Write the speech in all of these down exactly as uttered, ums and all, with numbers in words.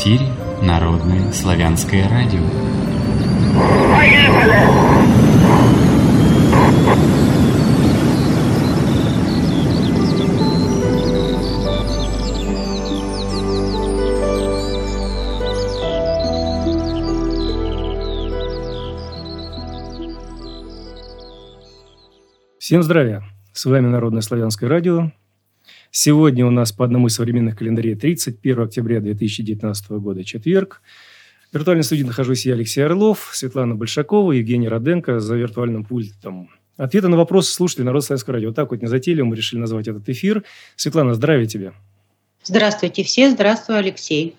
эфире Народное славянское радио. Всем здравия! С вами Народное славянское радио. Сегодня у нас по одному из современных календарей тридцать первого октября две тысячи девятнадцатого года, четверг. В виртуальной студии нахожусь я, Алексей Орлов, Светлана Большакова, Евгений Роденко за виртуальным пультом. Ответы на вопросы слушателей Народного славянского радио. Вот так вот незатейливо мы решили назвать этот эфир. Светлана, здравия тебе! Здравствуйте все, здравствуй, Алексей.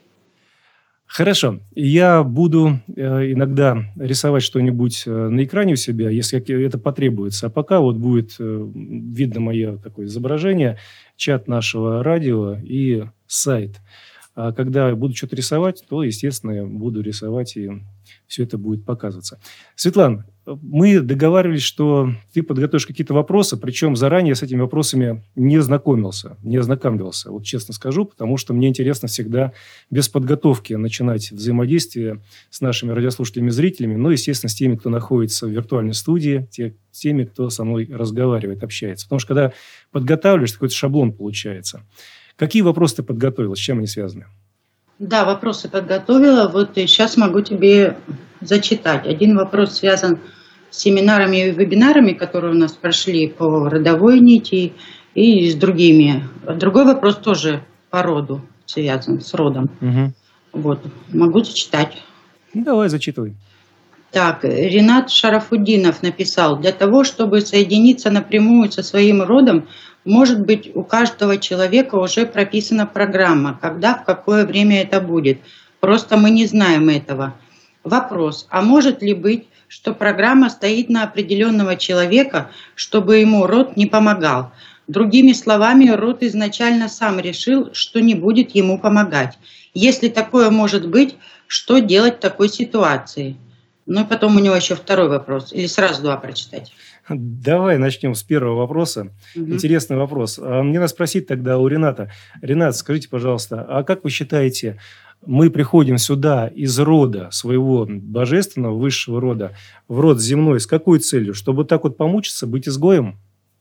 Хорошо. Я буду э, иногда рисовать что-нибудь э, на экране у себя, если это потребуется. А пока вот будет э, видно мое такое изображение, чат нашего радио и сайт. А когда буду что-то рисовать, то, естественно, я буду рисовать, и все это будет показываться. Светлана, мы договаривались, что ты подготовишь какие-то вопросы, причем заранее с этими вопросами не знакомился, не ознакомился. Вот честно скажу, потому что мне интересно всегда без подготовки начинать взаимодействие с нашими радиослушателями и зрителями, но, естественно, с теми, кто находится в виртуальной студии, те, с теми, кто со мной разговаривает, общается. Потому что когда подготавливаешь, какой-то шаблон получается. Какие вопросы ты подготовила, с чем они связаны? Да, вопросы подготовила. Вот сейчас могу тебе зачитать. Один вопрос связан с семинарами и вебинарами, которые у нас прошли по родовой нити и с другими. Другой вопрос тоже по роду связан, с родом. Угу. Вот, могу зачитать. Ну, давай, зачитывай. Так, Ренат Шарафуддинов написал: для того, чтобы соединиться напрямую со своим родом, может быть, у каждого человека уже прописана программа, когда, в какое время это будет. Просто мы не знаем этого. Вопрос: а может ли быть, что программа стоит на определенного человека, чтобы ему род не помогал? Другими словами, род изначально сам решил, что не будет ему помогать. Если такое может быть, что делать в такой ситуации? Ну и потом у него еще второй вопрос. Или сразу два прочитать? Давай начнем с первого вопроса. Угу. Интересный вопрос. Мне надо спросить тогда у Рената. Ренат, скажите, пожалуйста, а как вы считаете, мы приходим сюда из рода своего божественного, высшего рода, в род земной с какой целью? Чтобы так вот помучиться, быть изгоем?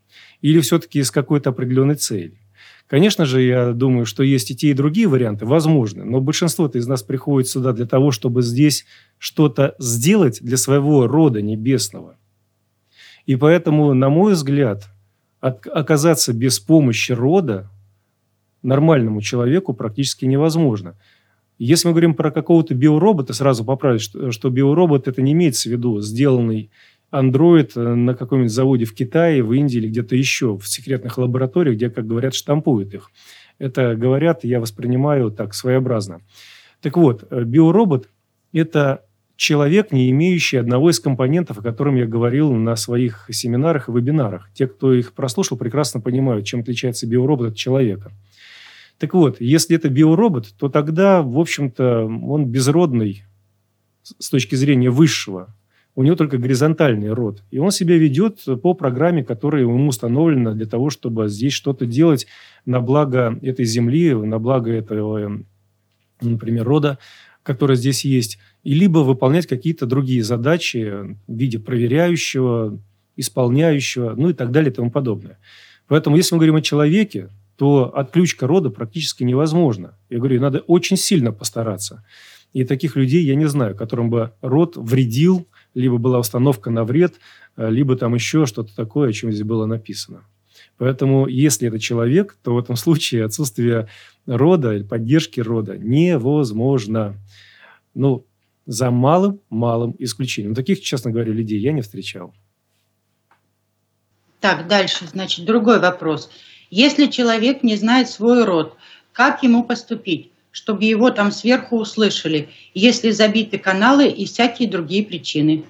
Или все-таки с какой-то определенной целью? Конечно же, я думаю, что есть и те, и другие варианты, возможно. Но большинство-то из нас приходит сюда для того, чтобы здесь что-то сделать для своего рода небесного. И поэтому, на мой взгляд, от, оказаться без помощи рода нормальному человеку практически невозможно. Если мы говорим про какого-то биоробота, сразу поправить, что, что биоробот, это не имеется в виду сделанный андроид на каком-нибудь заводе в Китае, в Индии или где-то еще, в секретных лабораториях, где, как говорят, штампуют их. Это, говорят, я воспринимаю так своеобразно. Так вот, биоробот – это человек, не имеющий одного из компонентов, о котором я говорил на своих семинарах и вебинарах. Те, кто их прослушал, прекрасно понимают, чем отличается биоробот от человека. Так вот, если это биоробот, то тогда, в общем-то, он безродный с точки зрения высшего. У него только горизонтальный род. И он себя ведет по программе, которая ему установлена для того, чтобы здесь что-то делать на благо этой земли, на благо этого, например, рода, который здесь есть. И либо выполнять какие-то другие задачи в виде проверяющего, исполняющего, ну и так далее и тому подобное. Поэтому, если мы говорим о человеке, то отключка рода практически невозможна. Я говорю, надо очень сильно постараться. И таких людей я не знаю, которым бы род вредил, либо была установка на вред, либо там еще что-то такое, о чем здесь было написано. Поэтому, если это человек, то в этом случае отсутствие рода или поддержки рода невозможно. Ну, за малым-малым исключением. Таких, честно говоря, людей я не встречал. Так, дальше, значит, другой вопрос. Если человек не знает свой род, как ему поступить, чтобы его там сверху услышали, если забиты каналы и всякие другие причины?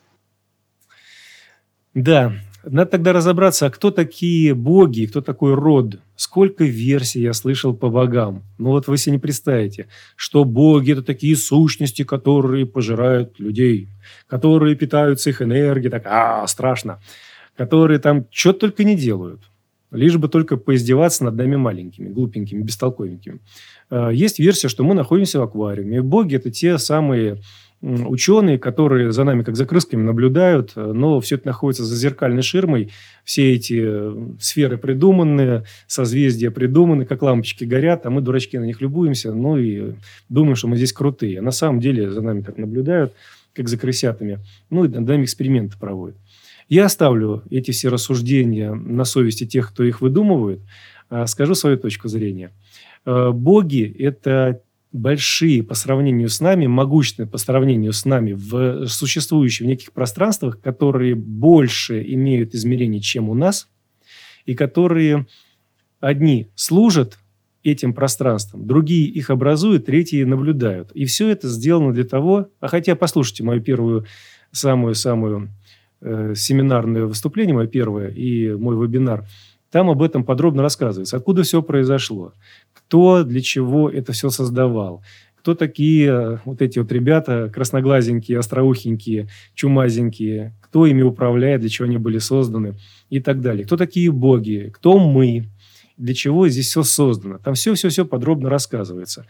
Да, надо тогда разобраться, а кто такие боги, кто такой род. Сколько версий я слышал по богам. Ну вот вы себе не представите, что боги – это такие сущности, которые пожирают людей, которые питаются их энергией, так, а, страшно, которые там что только не делают. лишь бы только поиздеваться над нами маленькими, глупенькими, бестолковенькими. Есть версия, что мы находимся в аквариуме. Боги – это те самые ученые, которые за нами как за крысками наблюдают, но все это находится за зеркальной ширмой. Все эти сферы придуманы, созвездия придуманы, как лампочки горят, а мы, дурачки, на них любуемся, ну и думаем, что мы здесь крутые. А на самом деле за нами так наблюдают, как за крысятами. Ну и над нами эксперименты проводят. Я оставлю эти все рассуждения на совести тех, кто их выдумывает. Скажу свою точку зрения. Боги – это большие по сравнению с нами, могущественные по сравнению с нами, в существующих в неких пространствах, которые больше имеют измерений, чем у нас, и которые одни служат этим пространствам, другие их образуют, третьи наблюдают. И все это сделано для того, а хотя послушайте мою первую, самую-самую э, семинарное выступление, мое первое, и мой вебинар, там об этом подробно рассказывается, откуда все произошло, кто для чего это все создавал, кто такие вот эти вот ребята красноглазенькие, остроухенькие, чумазенькие, кто ими управляет, для чего они были созданы и так далее. Кто такие боги, кто мы, для чего здесь все создано. Там все-все-все подробно рассказывается.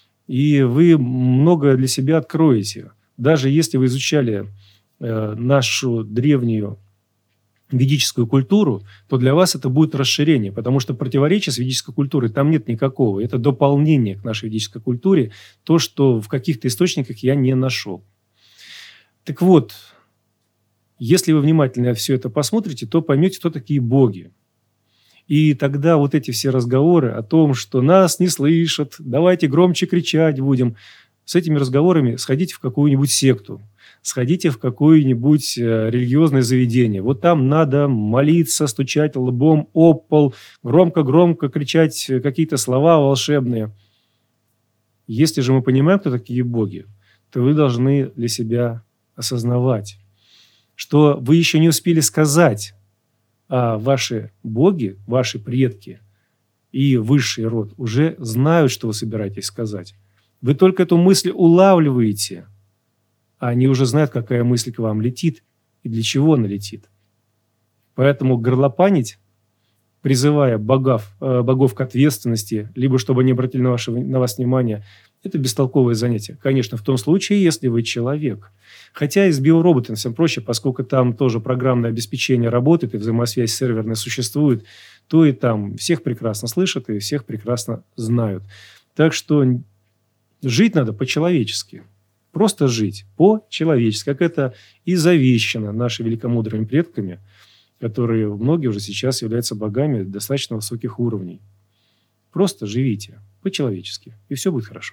И вы многое для себя откроете. Даже если вы изучали э, нашу древнюю ведическую культуру, то для вас это будет расширение, потому что противоречия с ведической культурой там нет никакого. Это дополнение к нашей ведической культуре, то, что в каких-то источниках я не нашел. Так вот, если вы внимательно все это посмотрите, то поймете, кто такие боги. И тогда вот эти все разговоры о том, что нас не слышат, давайте громче кричать будем, с этими разговорами сходите в какую-нибудь секту. Сходите в какое-нибудь религиозное заведение. Вот там надо молиться, стучать лбом об пол, громко-громко кричать какие-то слова волшебные. Если же мы понимаем, кто такие боги, то вы должны для себя осознавать, что вы еще не успели сказать, а ваши боги, ваши предки и высший род уже знают, что вы собираетесь сказать. Вы только эту мысль улавливаете, а они уже знают, какая мысль к вам летит и для чего она летит. Поэтому горлопанить, призывая богов, э, богов к ответственности, либо чтобы они обратили на, ваше, на вас внимание, это бестолковое занятие. Конечно, в том случае, если вы человек. Хотя и с биороботами всем проще, поскольку там тоже программное обеспечение работает и взаимосвязь серверная существует, то и там всех прекрасно слышат и всех прекрасно знают. Так что жить надо по-человечески. Просто жить по-человечески, как это и завещано нашими великомудрыми предками, которые многие уже сейчас являются богами достаточно высоких уровней. Просто живите по-человечески, и все будет хорошо.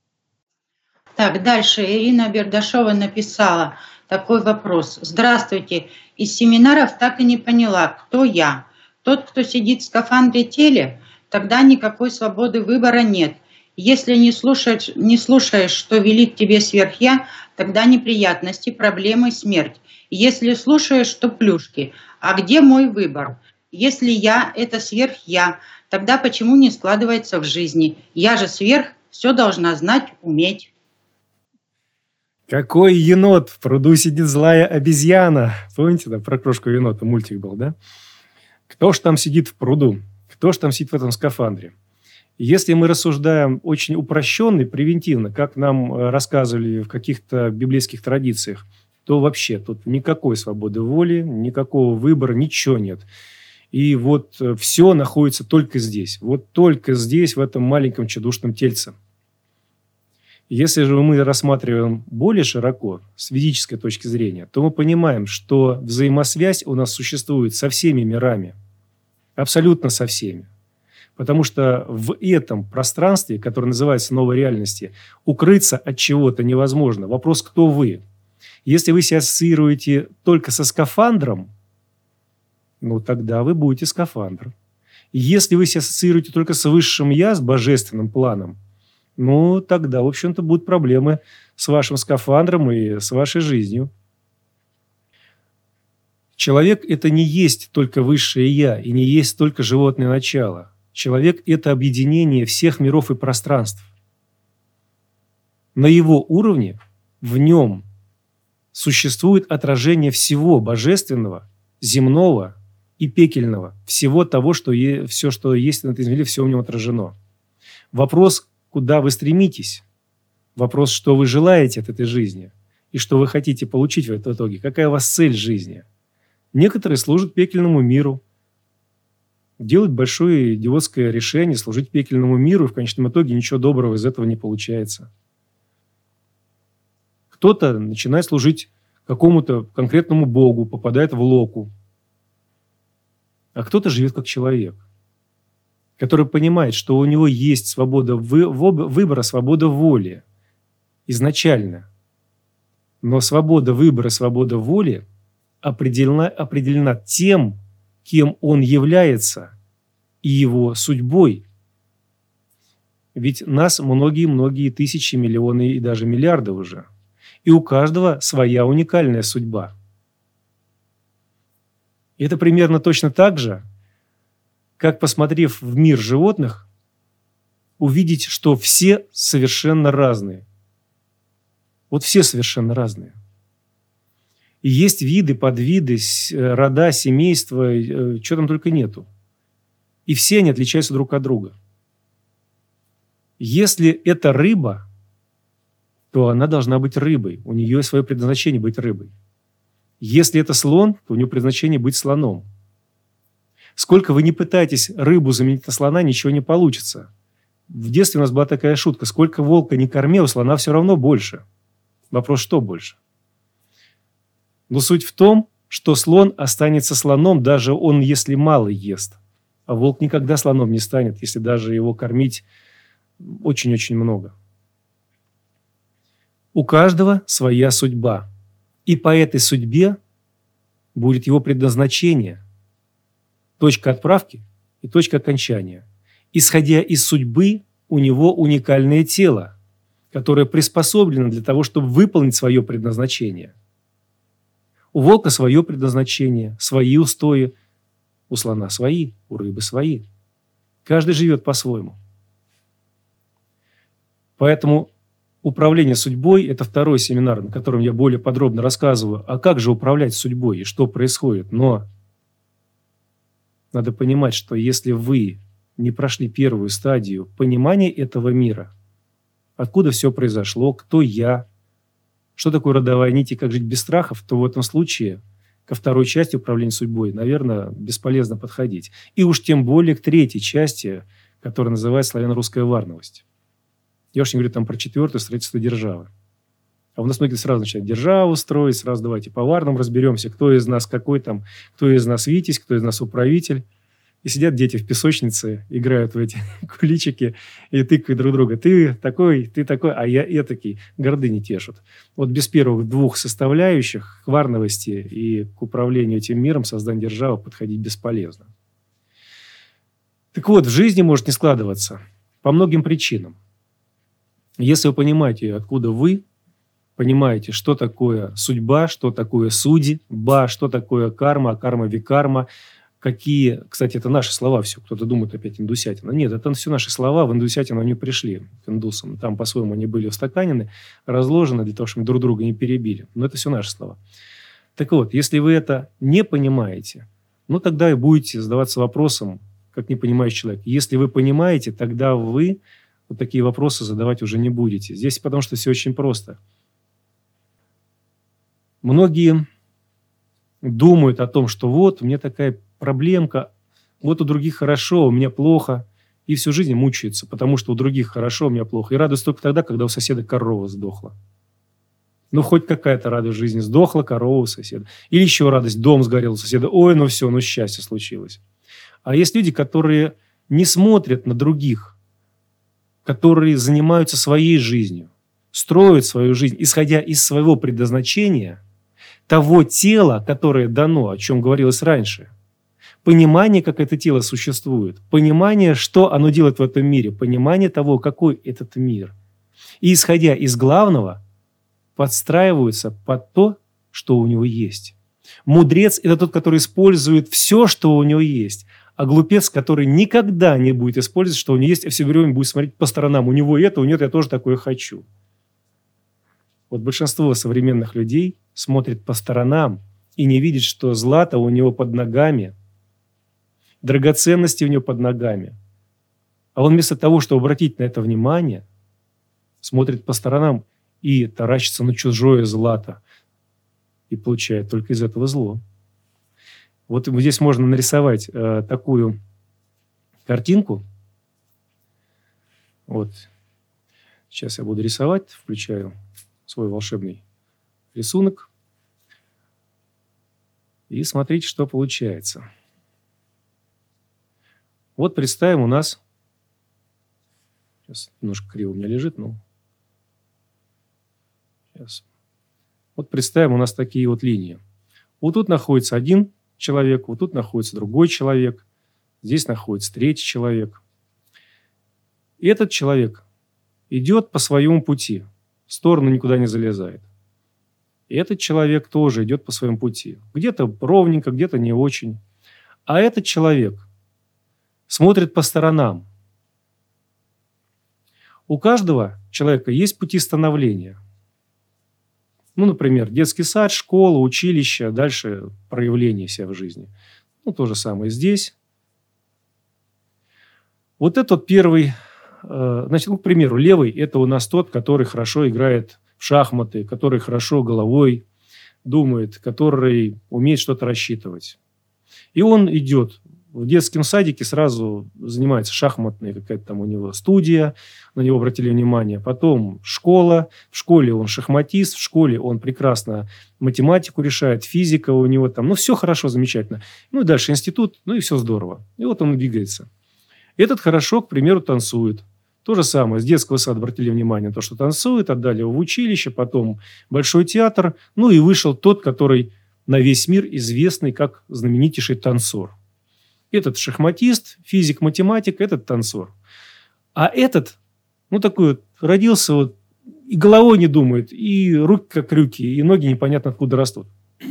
Так, дальше Ирина Бердашова написала такой вопрос. Здравствуйте. Из семинаров так и не поняла, кто я. Тот, кто сидит в скафандре теле, тогда никакой свободы выбора нет. Если не слушаешь, не слушаешь, что велит тебе сверхя, тогда неприятности, проблемы, смерть. Если слушаешь, то плюшки. А где мой выбор? Если я – это сверх-я, тогда почему не складывается в жизни? Я же сверх, все должна знать, уметь. Какой енот? В пруду сидит злая обезьяна. Помните, да, про крошку енота мультик был, да? Кто ж там сидит в пруду? Кто ж там сидит в этом скафандре? Если мы рассуждаем очень упрощенно и превентивно, как нам рассказывали в каких-то библейских традициях, то вообще тут никакой свободы воли, никакого выбора, ничего нет. И вот все находится только здесь. Вот только здесь, в этом маленьком чудушном тельце. Если же мы рассматриваем более широко, с ведической точки зрения, то мы понимаем, что взаимосвязь у нас существует со всеми мирами. Абсолютно со всеми. Потому что в этом пространстве, которое называется новой реальностью, укрыться от чего-то невозможно. Вопрос, кто вы? Если вы себя ассоциируете только со скафандром, ну тогда вы будете скафандр. Если вы себя ассоциируете только с высшим я, с божественным планом, ну тогда, в общем-то, будут проблемы с вашим скафандром и с вашей жизнью. Человек – это не есть только высшее я и не есть только животное начало. Человек – это объединение всех миров и пространств. На его уровне, в нем, существует отражение всего божественного, земного и пекельного, всего того, что е- все, что есть на этой земле, все в нем отражено. Вопрос, куда вы стремитесь, вопрос, что вы желаете от этой жизни и что вы хотите получить в этом итоге, какая у вас цель жизни. Некоторые служат пекельному миру, делают большое идиотское решение служить пекельному миру, и в конечном итоге ничего доброго из этого не получается. Кто-то начинает служить какому-то конкретному богу, попадает в локу. А кто-то живет как человек, который понимает, что у него есть свобода вы- выбора, свобода воли изначально. Но свобода выбора, свобода воли определена, определена тем, кем он является, и его судьбой. Ведь нас многие-многие тысячи, миллионы и даже миллиарды уже. И у каждого своя уникальная судьба. И это примерно точно так же, как, посмотрев в мир животных, увидеть, что все совершенно разные. Вот все совершенно разные. И есть виды, подвиды, рода, семейства, чего там только нету. И все они отличаются друг от друга. Если это рыба, то она должна быть рыбой. У нее свое предназначение быть рыбой. Если это слон, то у него предназначение быть слоном. Сколько вы не пытаетесь рыбу заменить на слона, ничего не получится. В детстве у нас была такая шутка. Сколько волка не корми, у слона все равно больше. Вопрос, что больше? Но суть в том, что слон останется слоном, даже он, если мало ест. А волк никогда слоном не станет, если даже его кормить очень-очень много. У каждого своя судьба. И по этой судьбе будет его предназначение. Точка отправки и точка окончания. Исходя из судьбы, у него уникальное тело, которое приспособлено для того, чтобы выполнить свое предназначение. У волка свое предназначение, свои устои, у слона свои, у рыбы свои. Каждый живет по-своему. Поэтому управление судьбой – это второй семинар, на котором я более подробно рассказываю, а как же управлять судьбой и что происходит. Но надо понимать, что если вы не прошли первую стадию понимания этого мира, откуда все произошло, кто я, что такое родовая нить и как жить без страхов, то в этом случае ко второй части управления судьбой, наверное, бесполезно подходить. И уж тем более к третьей части, которая называется славяно-русская варновость. Я уж не говорю там про четвертое строительство державы. А у нас многие сразу начинают державу строить, сразу давайте по варнам разберемся, кто из нас какой там, кто из нас витязь, кто из нас управитель. И сидят дети в песочнице, играют в эти куличики и тыкают друг друга. Ты такой, ты такой, а я этакий. Гордыни тешут. Вот без первых двух составляющих, к варновости и к управлению этим миром, созданию державы, подходить бесполезно. Так вот, в жизни может не складываться по многим причинам. Если вы понимаете, откуда вы, понимаете, что такое судьба, что такое судьба, что такое карма, карма, викарма, какие, кстати, это наши слова все, кто-то думает опять индусятина. Нет, это все наши слова, в индусятину они пришли к индусам. Там по-своему они были устаканены, разложены для того, чтобы друг друга не перебили. Но это все наши слова. Так вот, если вы это не понимаете, ну тогда и будете задаваться вопросом, как непонимающий человек. Если вы понимаете, тогда вы вот такие вопросы задавать уже не будете. Здесь потому что все очень просто. Многие думают о том, что вот у меня такая проблемка, вот у других хорошо, у меня плохо, и всю жизнь мучаются, потому что у других хорошо, у меня плохо. И радость только тогда, когда у соседа корова сдохла. Ну, хоть какая-то радость в жизни. Сдохла корова у соседа. Или еще радость, дом сгорел у соседа. Ой, ну все, ну счастье случилось. А есть люди, которые не смотрят на других, которые занимаются своей жизнью, строят свою жизнь, исходя из своего предназначения, того тела, которое дано, о чем говорилось раньше. Понимание, как это тело существует, понимание, что оно делает в этом мире, понимание того, какой этот мир. И исходя из главного, подстраиваются под то, что у него есть. Мудрец – это тот, который использует все, что у него есть. А глупец, который никогда не будет использовать, что у него есть, а все время будет смотреть по сторонам. У него это, у него это, я тоже такое хочу. Вот большинство современных людей смотрит по сторонам и не видит, что злато у него под ногами, драгоценности у него под ногами. А он вместо того, чтобы обратить на это внимание, смотрит по сторонам и таращится на чужое злато. И получает только из этого зло. Вот здесь можно нарисовать э, такую картинку. Вот. Сейчас я буду рисовать. Включаю свой волшебный рисунок. И смотрите, что получается. Вот представим, у нас... Сейчас немножко криво у меня лежит, но... Сейчас. Вот представим, у нас такие вот линии. Вот тут находится один человек, вот тут находится другой человек, здесь находится третий человек. И этот человек идет по своему пути, в сторону никуда не залезает. И этот человек тоже идет по своему пути. Где-то ровненько, где-то не очень. А этот человек смотрит по сторонам. У каждого человека есть пути становления. Ну, например, детский сад, школа, училище, дальше проявление себя в жизни. Ну, то же самое здесь. Вот этот первый, э, значит, ну, к примеру, левый – это у нас тот, который хорошо играет в шахматы, который хорошо головой думает, который умеет что-то рассчитывать. И он идет в детском садике, сразу занимается шахматной, какая-то там у него студия, на него обратили внимание. Потом школа, в школе он шахматист, в школе он прекрасно математику решает, физика у него там, ну, все хорошо, замечательно. Ну, и дальше институт, ну, и все здорово. И вот он двигается. Этот хорошо, к примеру, танцует. То же самое, с детского сада обратили внимание на то, что танцует, отдали его в училище, потом Большой театр, ну, и вышел тот, который на весь мир известный как знаменитейший танцор. Этот шахматист, физик, математик, этот танцор. А этот, ну, такой вот, родился вот, и головой не думает, и руки как крюки, и ноги непонятно откуда растут.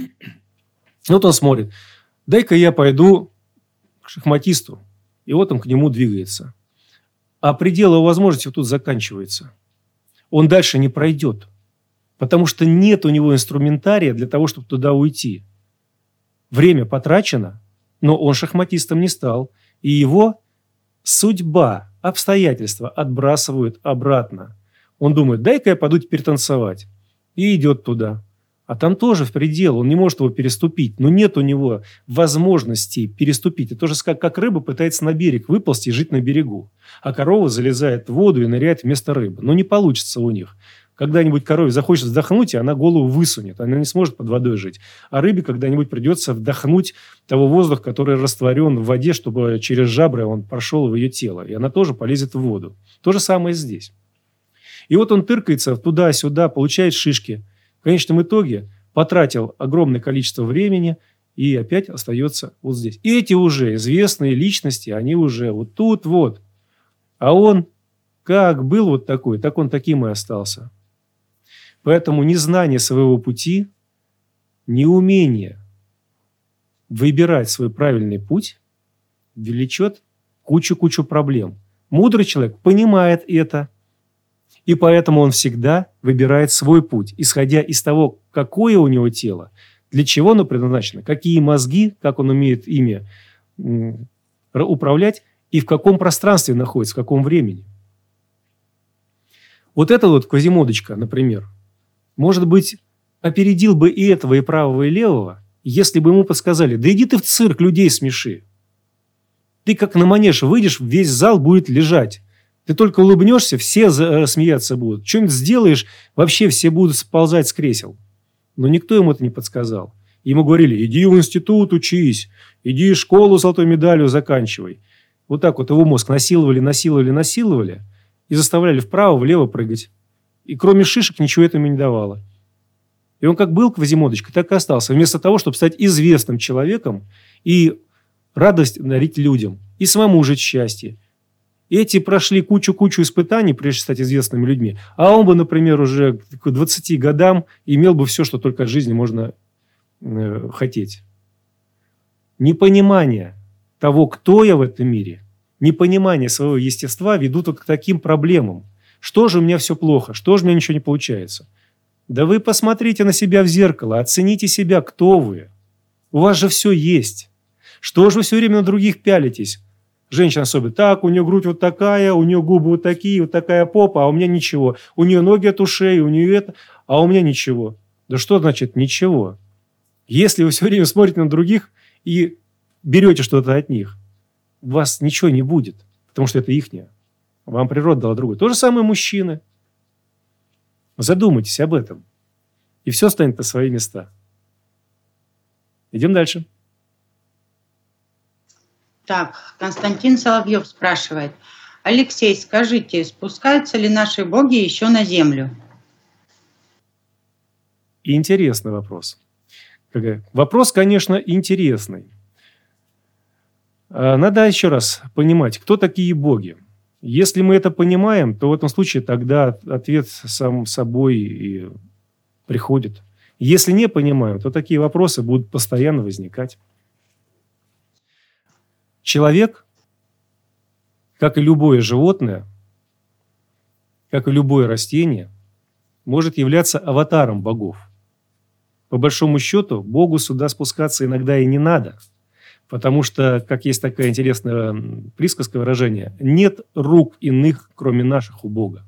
Вот он смотрит. Дай-ка я пойду к шахматисту. И вот он к нему двигается. А предел его возможностей вот тут заканчивается. Он дальше не пройдет. Потому что нет у него инструментария для того, чтобы туда уйти. Время потрачено. Но он шахматистом не стал, и его судьба, обстоятельства отбрасывают обратно. Он думает, дай-ка я пойду теперь танцевать. И идет туда. А там тоже в предел, он не может его переступить. Но нет у него возможности переступить. Это тоже как, как рыба пытается на берег выползти и жить на берегу. А корова залезает в воду и ныряет вместо рыбы. Но не получится у них. Когда-нибудь корове захочется вдохнуть, и она голову высунет. Она не сможет под водой жить. А рыбе когда-нибудь придется вдохнуть того воздуха, который растворен в воде, чтобы через жабры он прошел в ее тело. И она тоже полезет в воду. То же самое здесь. И вот он тыркается туда-сюда, получает шишки. В конечном итоге потратил огромное количество времени и опять остается вот здесь. И эти уже известные личности, они уже вот тут вот. А он как был вот такой, так он таким и остался. Поэтому незнание своего пути, неумение выбирать свой правильный путь влечет кучу-кучу проблем. Мудрый человек понимает это, и поэтому он всегда выбирает свой путь, исходя из того, какое у него тело, для чего оно предназначено, какие мозги, как он умеет ими управлять, и в каком пространстве находится, в каком времени. Вот эта вот Квазимодочка, например, может быть, опередил бы и этого, и правого, и левого, если бы ему подсказали, да иди ты в цирк, людей смеши. Ты как на манеж выйдешь, весь зал будет лежать. Ты только улыбнешься, все смеяться будут. Что-нибудь сделаешь, вообще все будут сползать с кресел. Но никто ему это не подсказал. Ему говорили, иди в институт учись, иди школу золотой медалью заканчивай. Вот так вот его мозг насиловали, насиловали, насиловали и заставляли вправо, влево прыгать. И кроме шишек ничего этому не давало. И он как был Квазимодочкой, так и остался. Вместо того, чтобы стать известным человеком и радость дарить людям, и самому жить счастье. Эти прошли кучу-кучу испытаний, прежде чем стать известными людьми. А он бы, например, уже к двадцати годам имел бы все, что только от жизни можно э, хотеть. Непонимание того, кто я в этом мире, непонимание своего естества ведут вот к таким проблемам. Что же у меня все плохо? Что же у меня ничего не получается? Да вы посмотрите на себя в зеркало, оцените себя, кто вы. У вас же все есть. Что же вы все время на других пялитесь? Женщина особенно. Так, у нее грудь вот такая, у нее губы вот такие, вот такая попа, а у меня ничего. У нее ноги от ушей, у нее это, а у меня ничего. Да что значит ничего? Если вы все время смотрите на других и берете что-то от них, у вас ничего не будет, потому что это ихнее. Вам природа дала другое. То же самое мужчины. Задумайтесь об этом. И все станет на свои места. Идем дальше. Так, Константин Соловьев спрашивает. Алексей, скажите, спускаются ли наши боги еще на землю? Интересный вопрос. Вопрос, конечно, интересный. Надо еще раз понимать, кто такие боги. Если мы это понимаем, то в этом случае тогда ответ сам собой и приходит. Если не понимаем, то такие вопросы будут постоянно возникать. Человек, как и любое животное, как и любое растение, может являться аватаром богов. По большому счету, Богу сюда спускаться иногда и не надо. Потому что, как есть такая интересная присказка, выражение, нет рук иных, кроме наших, у Бога.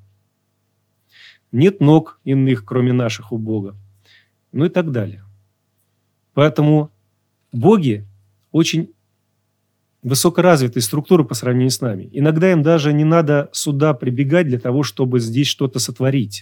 Нет ног иных, кроме наших, у Бога. Ну и так далее. Поэтому боги очень высокоразвитые структуры по сравнению с нами. Иногда им даже не надо сюда прибегать для того, чтобы здесь что-то сотворить.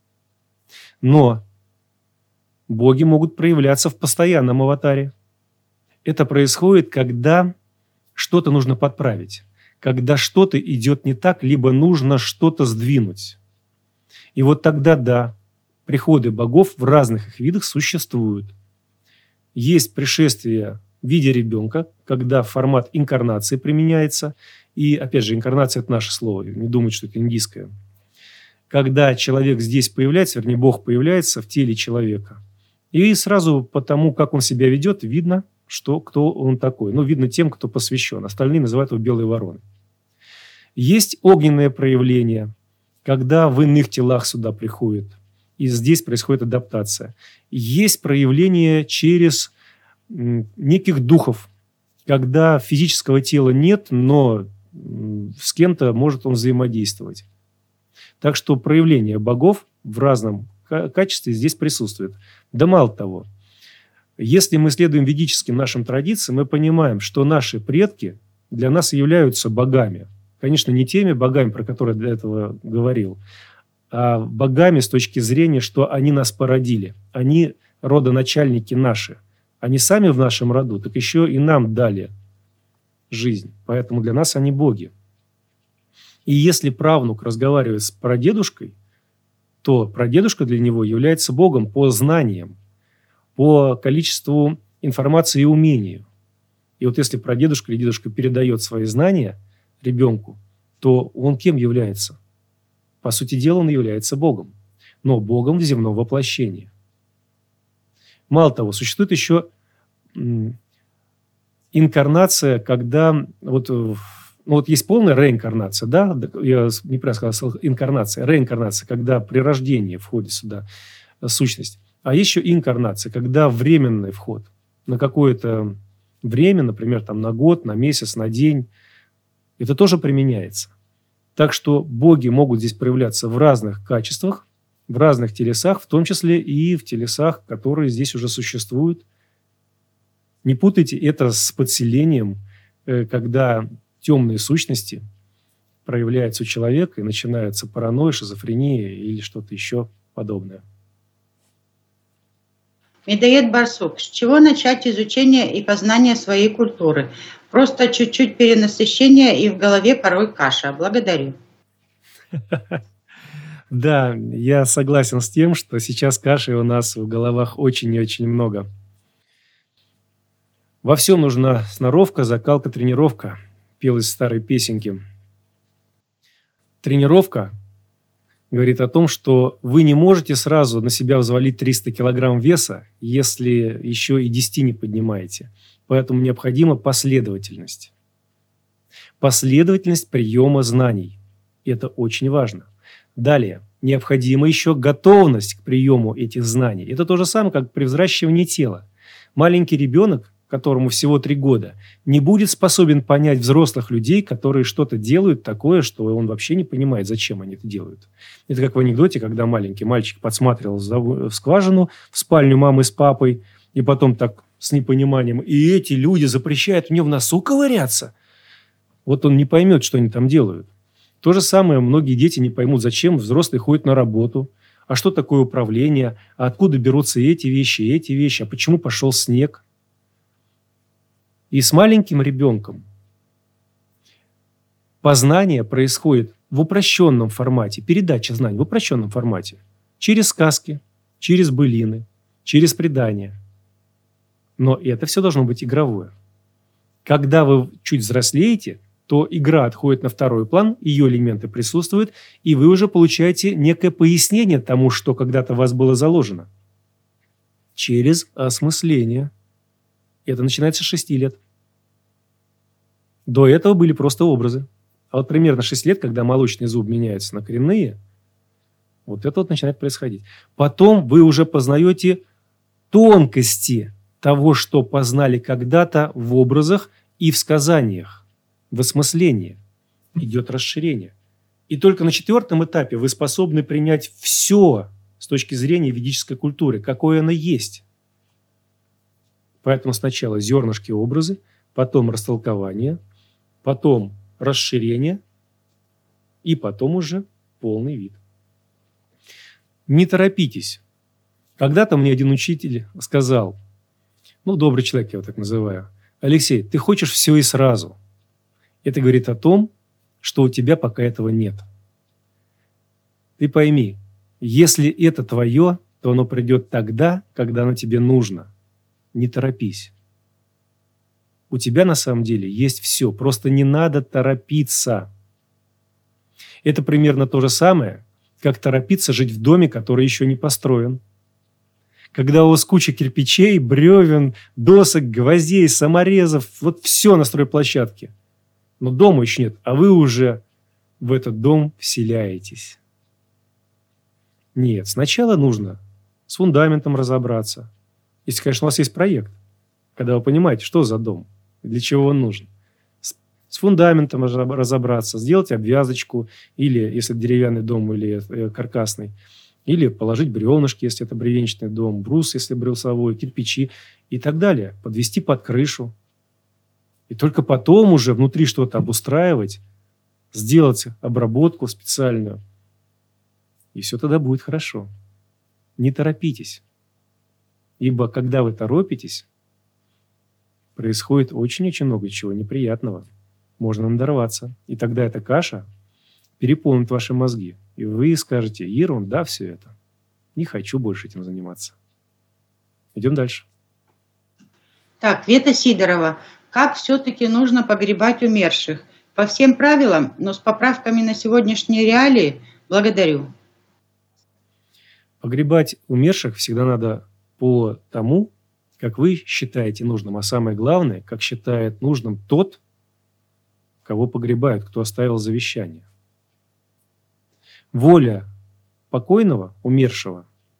Но боги могут проявляться в постоянном аватаре. Это происходит, когда что-то нужно подправить, когда что-то идет не так, либо нужно что-то сдвинуть. И вот тогда, да, приходы богов в разных их видах существуют. Есть пришествие в виде ребенка, когда формат инкарнации применяется. И, опять же, инкарнация – это наше слово, не думайте, что это индийское. Когда человек здесь появляется, вернее, Бог появляется в теле человека. И сразу по тому, как он себя ведет, видно, что, кто он такой. Ну, видно тем, кто посвящен. Остальные называют его белой вороной. Есть огненное проявление, когда в иных телах сюда приходят. И здесь происходит адаптация. Есть проявление через неких духов, когда физического тела нет, но с кем-то может он взаимодействовать. Так что проявление богов в разном качестве здесь присутствует. Да мало того, если мы следуем ведическим нашим традициям, мы понимаем, что наши предки для нас являются богами. Конечно, не теми богами, про которые я до этого говорил, а богами с точки зрения, что они нас породили. Они родоначальники наши. Они сами в нашем роду, так еще и нам дали жизнь. Поэтому для нас они боги. И если правнук разговаривает с прадедушкой, то прадедушка для него является богом по знаниям, по количеству информации и умению. И вот если прадедушка или дедушка передает свои знания ребенку, то он кем является? По сути дела, он является Богом. Но Богом в земном воплощении. Мало того, существует еще инкарнация, когда... Вот, ну вот есть полная реинкарнация, да? Я неправильно сказал, инкарнация. Реинкарнация, когда при рождении входит сюда сущность. А есть еще инкарнация, когда временный вход на какое-то время, например, там, на год, на месяц, на день. Это тоже применяется. Так что боги могут здесь проявляться в разных качествах, в разных телесах, в том числе и в телесах, которые здесь уже существуют. Не путайте это с подселением, когда темные сущности проявляются у человека и начинается паранойя, шизофрения или что-то еще подобное. Медоед Барсук. С чего начать изучение и познание своей культуры? Просто чуть-чуть перенасыщения и в голове порой каша. Благодарю. Да, я согласен с тем, что сейчас каши у нас в головах очень и очень много. Во всем нужна сноровка, закалка, тренировка. Пел из старой песенки. Тренировка говорит о том, что вы не можете сразу на себя взвалить триста килограмм веса, если еще и десять не поднимаете. Поэтому необходима последовательность. Последовательность приема знаний. Это очень важно. Далее. Необходима еще готовность к приему этих знаний. Это то же самое, как при взращивании тела. Маленький ребенок которому всего три года, не будет способен понять взрослых людей, которые что-то делают такое, что он вообще не понимает, зачем они это делают. Это как в анекдоте, когда маленький мальчик подсматривал в скважину в спальню мамы с папой, и потом так с непониманием, и эти люди запрещают мне в носу ковыряться. Вот он не поймет, что они там делают. То же самое многие дети не поймут, зачем взрослые ходят на работу, а что такое управление, а откуда берутся эти вещи, эти вещи, а почему пошел снег. И с маленьким ребенком познание происходит в упрощенном формате, передача знаний в упрощенном формате, через сказки, через былины, через предания. Но это все должно быть игровое. Когда вы чуть взрослеете, то игра отходит на второй план, ее элементы присутствуют, и вы уже получаете некое пояснение тому, что когда-то в вас было заложено. Через осмысление. Это начинается с шести лет. До этого были просто образы. А вот примерно шесть лет, когда молочный зуб меняется на коренные, вот это вот начинает происходить. Потом вы уже познаете тонкости того, что познали когда-то в образах и в сказаниях. В осмыслении идет расширение. И только на четвертом этапе вы способны принять все с точки зрения ведической культуры, какое оно есть. Поэтому сначала зернышки образы, потом растолкование, потом расширение и потом уже полный вид. Не торопитесь. Когда-то мне один учитель сказал, ну, добрый человек, я его так называю, Алексей, ты хочешь все и сразу. Это говорит о том, что у тебя пока этого нет. Ты пойми, если это твое, то оно придет тогда, когда оно тебе нужно. Не торопись. У тебя на самом деле есть все, просто не надо торопиться. Это примерно то же самое, как торопиться жить в доме, который еще не построен. Когда у вас куча кирпичей, бревен, досок, гвоздей, саморезов, вот все на стройплощадке. Но дома еще нет, а вы уже в этот дом вселяетесь. Нет, сначала нужно с фундаментом разобраться. Если, конечно, у вас есть проект, когда вы понимаете, что за дом, для чего он нужен. С, с фундаментом разобраться, сделать обвязочку, или, если деревянный дом, или каркасный, или положить бревнышки, если это бревенчатый дом, брус, если брусовой, кирпичи и так далее. Подвести под крышу. И только потом уже внутри что-то обустраивать, сделать обработку специальную. И все тогда будет хорошо. Не торопитесь. Ибо когда вы торопитесь, происходит очень-очень много чего неприятного. Можно надорваться. И тогда эта каша переполнит ваши мозги. И вы скажете, ерунда все это. Не хочу больше этим заниматься. Идем дальше. Так, Вета Сидорова. Как все-таки нужно погребать умерших? По всем правилам, но с поправками на сегодняшние реалии? Благодарю. Погребать умерших всегда надо по тому, как вы считаете нужным. А самое главное, как считает нужным тот, кого погребают, кто оставил завещание. Воля покойного, умершего,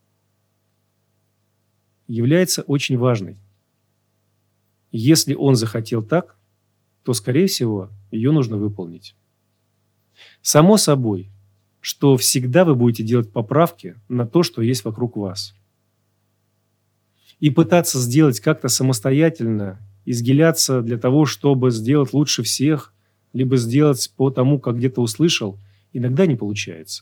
является очень важной. Если он захотел так, то, скорее всего, ее нужно выполнить. Само собой, что всегда вы будете делать поправки на то, что есть вокруг вас. И пытаться сделать как-то самостоятельно, изгиляться для того, чтобы сделать лучше всех, либо сделать по тому, как где-то услышал, иногда не получается.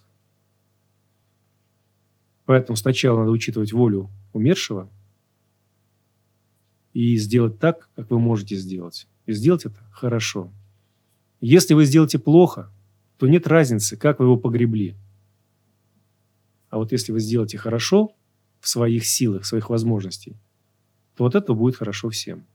Поэтому сначала надо учитывать волю умершего и сделать так, как вы можете сделать. И сделать это хорошо. Если вы сделаете плохо, то нет разницы, как вы его погребли. А вот если вы сделаете хорошо, в своих силах, в своих возможностей, то вот это будет хорошо всем.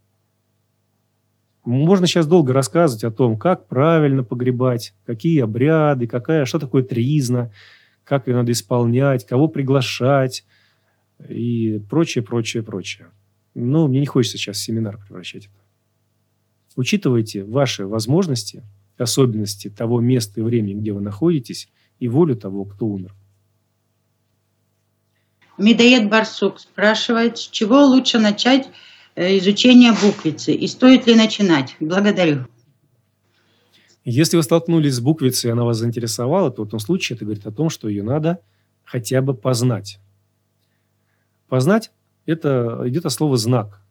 Можно сейчас долго рассказывать о том, как правильно погребать, какие обряды, какая, что такое тризна, как ее надо исполнять, кого приглашать и прочее, прочее, прочее. Но мне не хочется сейчас в семинар превращать это. Учитывайте ваши возможности, особенности того места и времени, где вы находитесь, и волю того, кто умер. Медоед Барсук спрашивает, с чего лучше начать э, изучения буквицы и стоит ли начинать? Благодарю. Если вы столкнулись с буквицей, и она вас заинтересовала, то в этом случае это говорит о том, что ее надо хотя бы познать. Познать – это идет от слова «знак».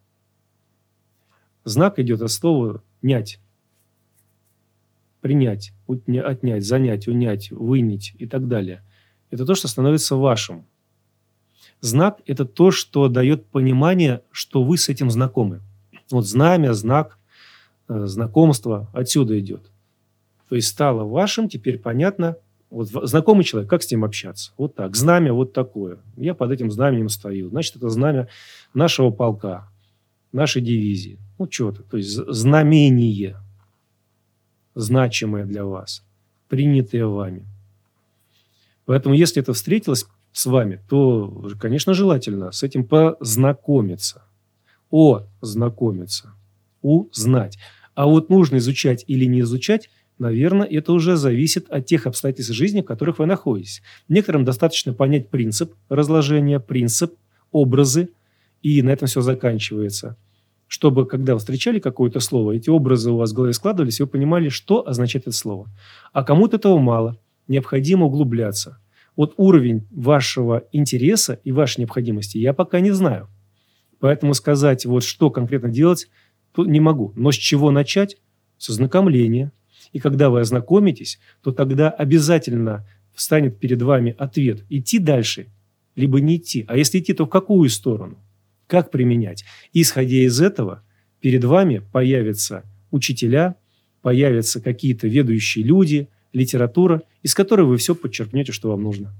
Знак идет от слова «нять». Принять, отнять, занять, унять, вынять и так далее. Это то, что становится вашим. Знак – это то, что дает понимание, что вы с этим знакомы. Вот знамя, знак, знакомство отсюда идет. То есть стало вашим, теперь понятно, вот знакомый человек, как с ним общаться. Вот так, знамя вот такое. Я под этим знаменем стою. Значит, это знамя нашего полка, нашей дивизии. Ну, что-то. То есть знамение, значимое для вас, принятое вами. Поэтому, если это встретилось с вами, то, конечно, желательно с этим познакомиться. Ознакомиться. Узнать. А вот нужно изучать или не изучать, наверное, это уже зависит от тех обстоятельств жизни, в которых вы находитесь. Некоторым достаточно понять принцип разложения, принцип, образы, и на этом все заканчивается. Чтобы, когда вы встречали какое-то слово, эти образы у вас в голове складывались, и вы понимали, что означает это слово. А кому-то этого мало. Необходимо углубляться. Вот уровень вашего интереса и вашей необходимости я пока не знаю. Поэтому сказать, вот что конкретно делать, то не могу. Но с чего начать? С ознакомления. И когда вы ознакомитесь, то тогда обязательно встанет перед вами ответ, идти дальше, либо не идти. А если идти, то в какую сторону? Как применять? И, исходя из этого, перед вами появятся учителя, появятся какие-то ведущие люди, литература, из которой вы все подчеркнете, что вам нужно.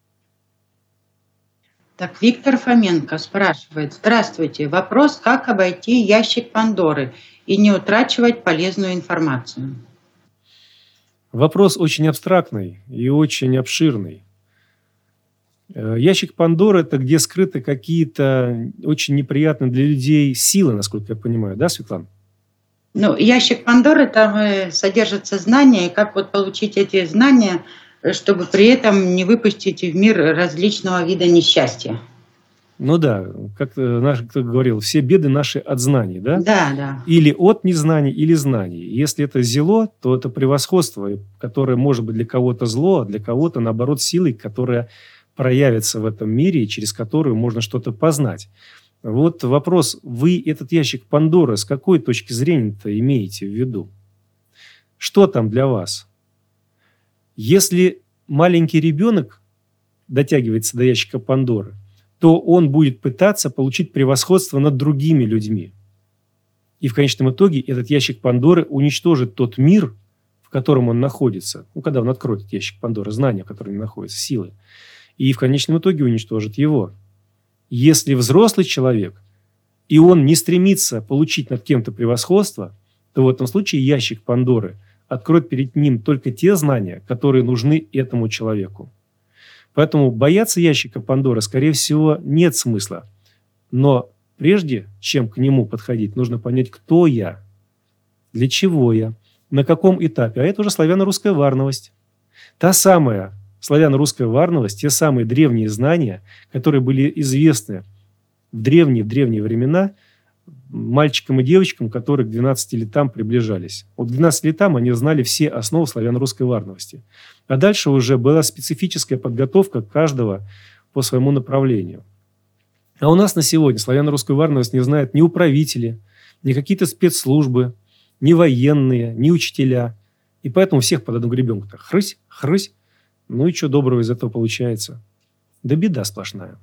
Так, Виктор Фоменко спрашивает. Здравствуйте. Вопрос, как обойти ящик Пандоры и не утрачивать полезную информацию? Вопрос очень абстрактный и очень обширный. Ящик Пандоры – это где скрыты какие-то очень неприятные для людей силы, насколько я понимаю. Да, Светлана? Ну, ящик Пандоры, там содержатся знания, и как вот получить эти знания, чтобы при этом не выпустить в мир различного вида несчастья. Ну да, как наш кто говорил, все беды наши от знаний, да? Да, да. Или от незнаний, или знаний. Если это зело, то это превосходство, которое может быть для кого-то зло, а для кого-то, наоборот, силой, которая проявится в этом мире и через которую можно что-то познать. Вот вопрос, вы этот ящик Пандоры с какой точки зрения-то имеете в виду? Что там для вас? Если маленький ребенок дотягивается до ящика Пандоры, то он будет пытаться получить превосходство над другими людьми. И в конечном итоге этот ящик Пандоры уничтожит тот мир, в котором он находится. Ну, когда он откроет этот ящик Пандоры, знания, в котором он находится, силы. И в конечном итоге уничтожит его. Если взрослый человек, и он не стремится получить над кем-то превосходство, то в этом случае ящик Пандоры откроет перед ним только те знания, которые нужны этому человеку. Поэтому бояться ящика Пандоры, скорее всего, нет смысла. Но прежде чем к нему подходить, нужно понять, кто я, для чего я, на каком этапе. А это уже славяно-русская варновость. Та самая славяно-русская варновость, те самые древние знания, которые были известны в древние, в древние времена мальчикам и девочкам, которые к двенадцати летам приближались. Вот к двенадцати летам они знали все основы славяно-русской варновости. А дальше уже была специфическая подготовка каждого по своему направлению. А у нас на сегодня славяно-русскую варновость не знают ни управители, ни какие-то спецслужбы, ни военные, ни учителя. И поэтому всех под одну гребенку-то хрысь, хрысь. Ну и что доброго из этого получается? Да беда сплошная.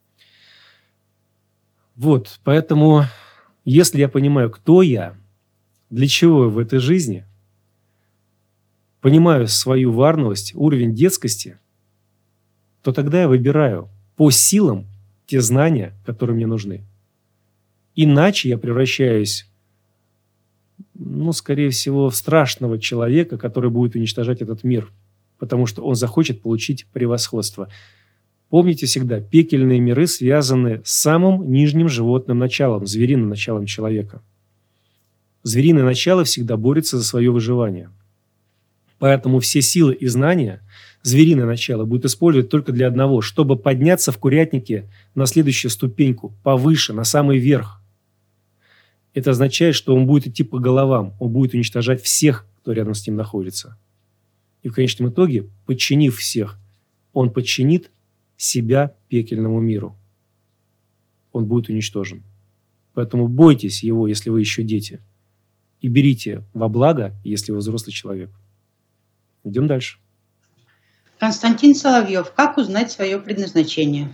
Вот, поэтому, если я понимаю, кто я, для чего я в этой жизни, понимаю свою варновость, уровень детскости, то тогда я выбираю по силам те знания, которые мне нужны. Иначе я превращаюсь, ну, скорее всего, в страшного человека, который будет уничтожать этот мир, потому что он захочет получить превосходство. Помните всегда, пекельные миры связаны с самым нижним животным началом, звериным началом человека. Звериное начало всегда борется за свое выживание. Поэтому все силы и знания звериное начало будет использовать только для одного, чтобы подняться в курятнике на следующую ступеньку, повыше, на самый верх. Это означает, что он будет идти по головам, он будет уничтожать всех, кто рядом с ним находится. И в конечном итоге, подчинив всех, он подчинит себя пекельному миру. Он будет уничтожен. Поэтому бойтесь его, если вы еще дети. И берите во благо, если вы взрослый человек. Идем дальше. Константин Соловьев. Как узнать свое предназначение?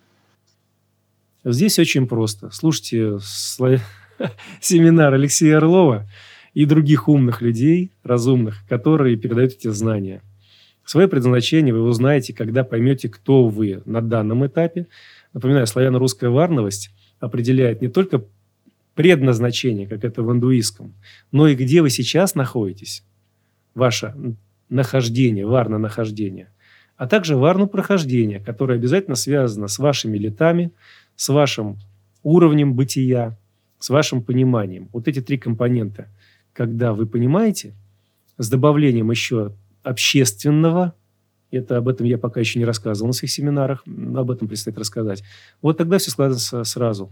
Здесь очень просто. Слушайте сло... семинар Алексея Орлова и других умных людей, разумных, которые передают эти знания. Свое предназначение вы узнаете, когда поймете, кто вы на данном этапе. Напоминаю, славяно-русская варновость определяет не только предназначение, как это в индуистском, но и где вы сейчас находитесь, ваше нахождение, варно-нахождение, а также варну-прохождение, которое обязательно связано с вашими летами, с вашим уровнем бытия, с вашим пониманием. Вот эти три компонента, когда вы понимаете, с добавлением еще общественного, это об этом я пока еще не рассказывал на своих семинарах, об этом предстоит рассказать, вот тогда все складывается сразу.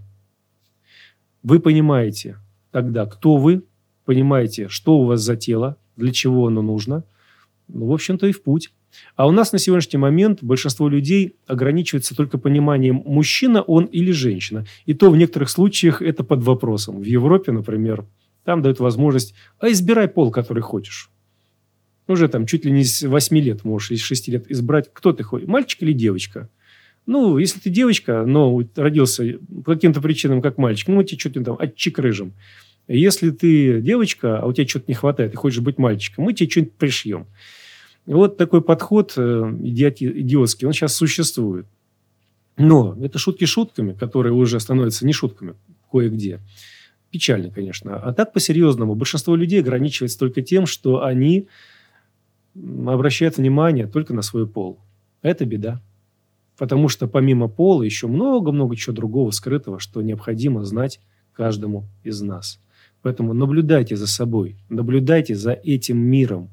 Вы понимаете тогда, кто вы, понимаете, что у вас за тело, для чего оно нужно, ну, в общем-то, и в путь. А у нас на сегодняшний момент большинство людей ограничивается только пониманием, мужчина он или женщина. И то в некоторых случаях это под вопросом. В Европе, например, там дают возможность, а избирай пол, который хочешь. Уже там чуть ли не с восьми лет можешь, из шести лет избрать, кто ты хочешь, мальчик или девочка. Ну, если ты девочка, но родился по каким-то причинам как мальчик, ну, мы тебе что-то там отчикрыжим. Если ты девочка, а у тебя что-то не хватает, и хочешь быть мальчиком, мы тебе что-нибудь пришьем. И вот такой подход идиоти, идиотский, он сейчас существует. Но это шутки шутками, которые уже становятся не шутками кое-где. Печально, конечно. А так по-серьезному. Большинство людей ограничивается только тем, что они обращают внимание только на свой пол. Это беда. Потому что помимо пола еще много-много чего другого скрытого, что необходимо знать каждому из нас. Поэтому наблюдайте за собой, наблюдайте за этим миром.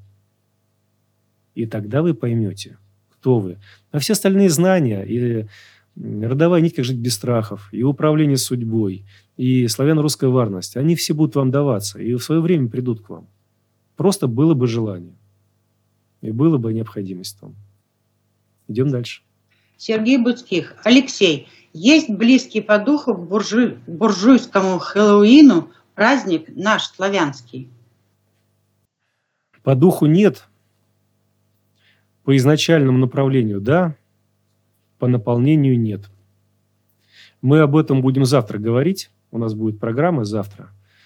И тогда вы поймете, кто вы. А все остальные знания, и родовая нить, как жить без страхов, и управление судьбой, и славяно-русская варность, они все будут вам даваться, и в свое время придут к вам. Просто было бы желание. И было бы необходимость в том. Идем дальше. Сергей Буцких. Алексей, есть близкий по духу к буржуй, буржуйскому Хэллоуину праздник наш славянский? По духу нет. По изначальному направлению да, по наполнению нет. Мы об этом будем завтра говорить. У нас будет программа завтра,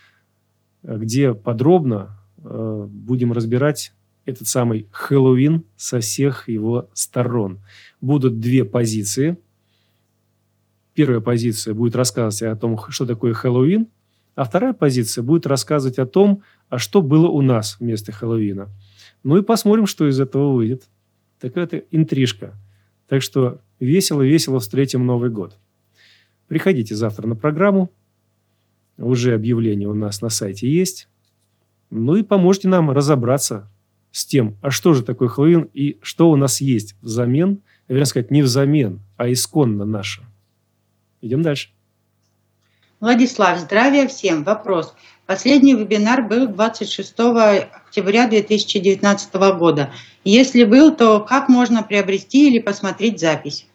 где подробно э, будем разбирать этот самый Хэллоуин со всех его сторон. Будут две позиции. Первая позиция будет рассказывать о том, что такое Хэллоуин, а вторая позиция будет рассказывать о том, а что было у нас вместо Хэллоуина. Ну и посмотрим, что из этого выйдет. Такая-то интрижка. Так что весело-весело встретим Новый год. Приходите завтра на программу. Уже объявление у нас на сайте есть. Ну и поможете нам разобраться с тем, а что же такое Хэллоуин и что у нас есть взамен, вернее сказать, не взамен, а исконно наше. Идем дальше. Владислав, здравия всем. Вопрос. Последний вебинар был двадцать шестого октября две тысячи девятнадцатого года. Если был, то как можно приобрести или посмотреть запись?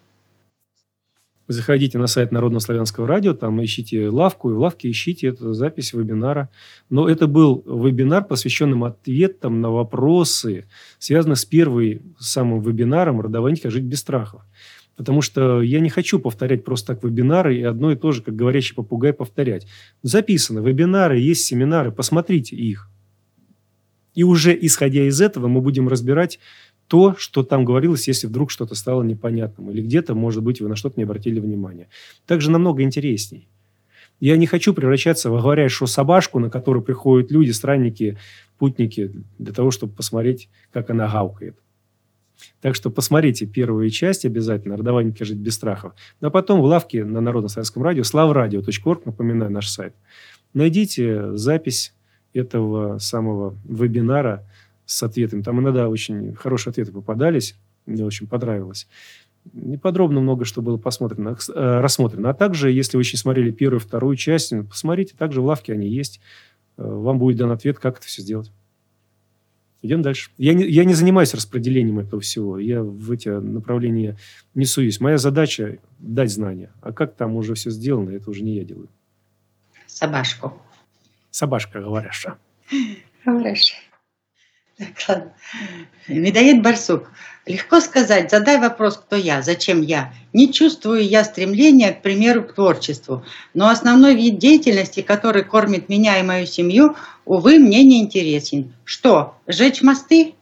Заходите на сайт Народного славянского радио, там ищите лавку, и в лавке ищите эту запись вебинара. Но это был вебинар, посвященный ответам на вопросы, связанные с первым самым вебинаром «Родовая нить. Как жить без страхов». Потому что я не хочу повторять просто так вебинары и одно и то же, как говорящий попугай, повторять. Записаны вебинары, есть семинары, посмотрите их. И уже исходя из этого мы будем разбирать то, что там говорилось, если вдруг что-то стало непонятным. Или где-то, может быть, вы на что-то не обратили внимания. Также намного интересней. Я не хочу превращаться в говорящую собачку, на которую приходят люди, странники, путники, для того, чтобы посмотреть, как она гавкает. Так что посмотрите первую часть обязательно, «Родовая нить. Как жить без страхов». А потом в лавке на Народном славянском радио, славрадио точка орг, напоминаю, наш сайт, найдите запись этого самого вебинара с ответами. Там иногда очень хорошие ответы попадались, мне очень понравилось. Неподробно много что было посмотрено, э, рассмотрено. А также, если вы еще не смотрели первую, вторую часть, посмотрите, также в лавке они есть. Э, вам будет дан ответ, как это все сделать. Идем дальше. Я не, я не занимаюсь распределением этого всего. Я в эти направления не суюсь. Моя задача – дать знания. А как там уже все сделано, это уже не я делаю. Собашку. Собашка, говоришь. Говоришь. Так, ладно. Медоед Барсук. Легко сказать, задай вопрос, кто я, зачем я. Не чувствую я стремления, к примеру, к творчеству. Но основной вид деятельности, который кормит меня и мою семью, увы, мне не интересен. Что, сжечь мосты?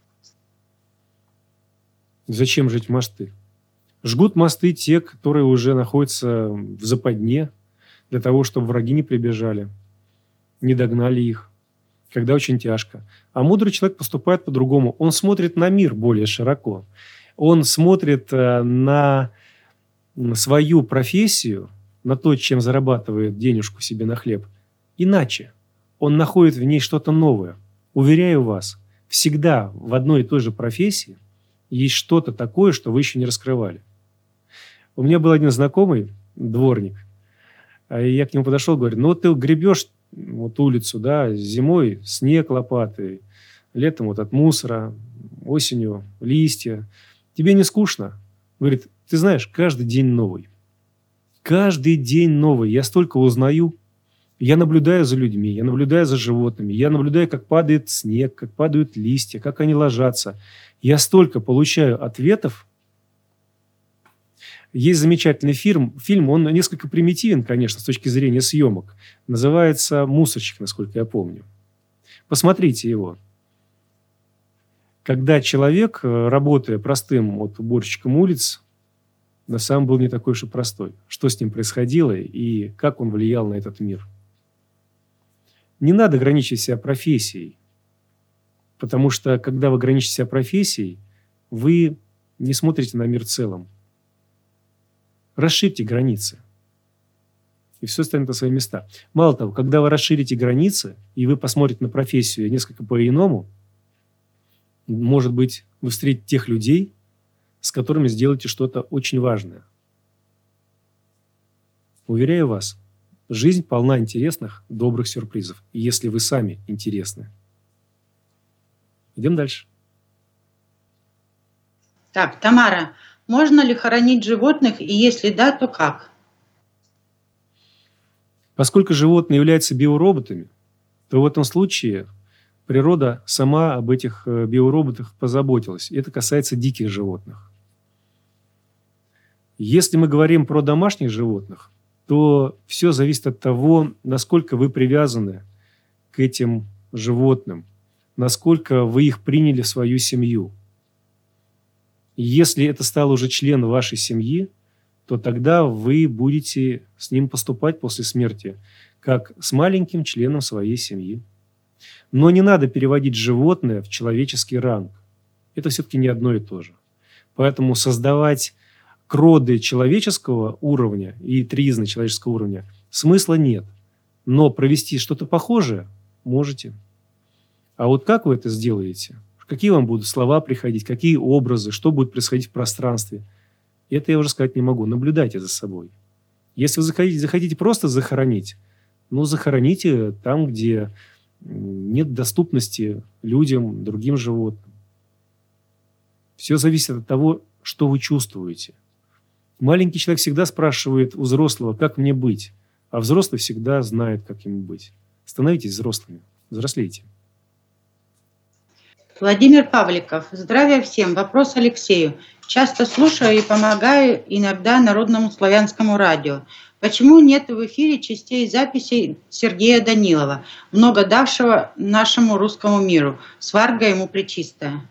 Зачем жечь мосты? Жгут мосты те, которые уже находятся в западне, для того, чтобы враги не прибежали, не догнали их, когда очень тяжко. А мудрый человек поступает по-другому. Он смотрит на мир более широко. Он смотрит на свою профессию, на то, чем зарабатывает денежку себе на хлеб, иначе. Он находит в ней что-то новое. Уверяю вас, всегда в одной и той же профессии есть что-то такое, что вы еще не раскрывали. У меня был один знакомый, дворник, а я к нему подошел, говорю, ну вот ты гребешь вот улицу, да, зимой снег лопатой, летом вот от мусора, осенью листья. Тебе не скучно? Говорит, ты знаешь, каждый день новый. Каждый день новый. Я столько узнаю. Я наблюдаю за людьми, я наблюдаю за животными, я наблюдаю, как падает снег, как падают листья, как они ложатся. Я столько получаю ответов. Есть замечательный фильм, фильм, он несколько примитивен, конечно, с точки зрения съемок. Называется «Мусорщик», насколько я помню. Посмотрите его. Когда человек, работая простым вот, уборщиком улиц, на самом деле был не такой уж и простой. Что с ним происходило и как он влиял на этот мир. Не надо ограничивать себя профессией, потому что, когда вы ограничите себя профессией, вы не смотрите на мир в целом. Расширьте границы, и все станет на свои места. Мало того, когда вы расширите границы, и вы посмотрите на профессию несколько по-иному, может быть, вы встретите тех людей, с которыми сделаете что-то очень важное. Уверяю вас, жизнь полна интересных, добрых сюрпризов, если вы сами интересны. Идем дальше. Так, Тамара, можно ли хоронить животных, и если да, то как? Поскольку животные являются биороботами, то в этом случае природа сама об этих биороботах позаботилась. Это касается диких животных. Если мы говорим про домашних животных, то все зависит от того, насколько вы привязаны к этим животным, насколько вы их приняли в свою семью. Если это стал уже член вашей семьи, то тогда вы будете с ним поступать после смерти, как с маленьким членом своей семьи. Но не надо переводить животное в человеческий ранг. Это все-таки не одно и то же. Поэтому создавать кроды человеческого уровня и тризны человеческого уровня смысла нет. Но провести что-то похожее можете. А вот как вы это сделаете? Какие вам будут слова приходить, какие образы, что будет происходить в пространстве? Это я уже сказать не могу. Наблюдайте за собой. Если вы захотите, захотите просто захоронить, ну, захороните там, где нет доступности людям, другим животным. Все зависит от того, что вы чувствуете. Маленький человек всегда спрашивает у взрослого, как мне быть, а взрослый всегда знает, как ему быть. Становитесь взрослыми, взрослейте. Владимир Павликов. Здравия всем. Вопрос Алексею. Часто слушаю и помогаю иногда Народному славянскому радио. Почему нет в эфире частей записей Сергея Данилова, много давшего нашему русскому миру? Сварга ему пречистая.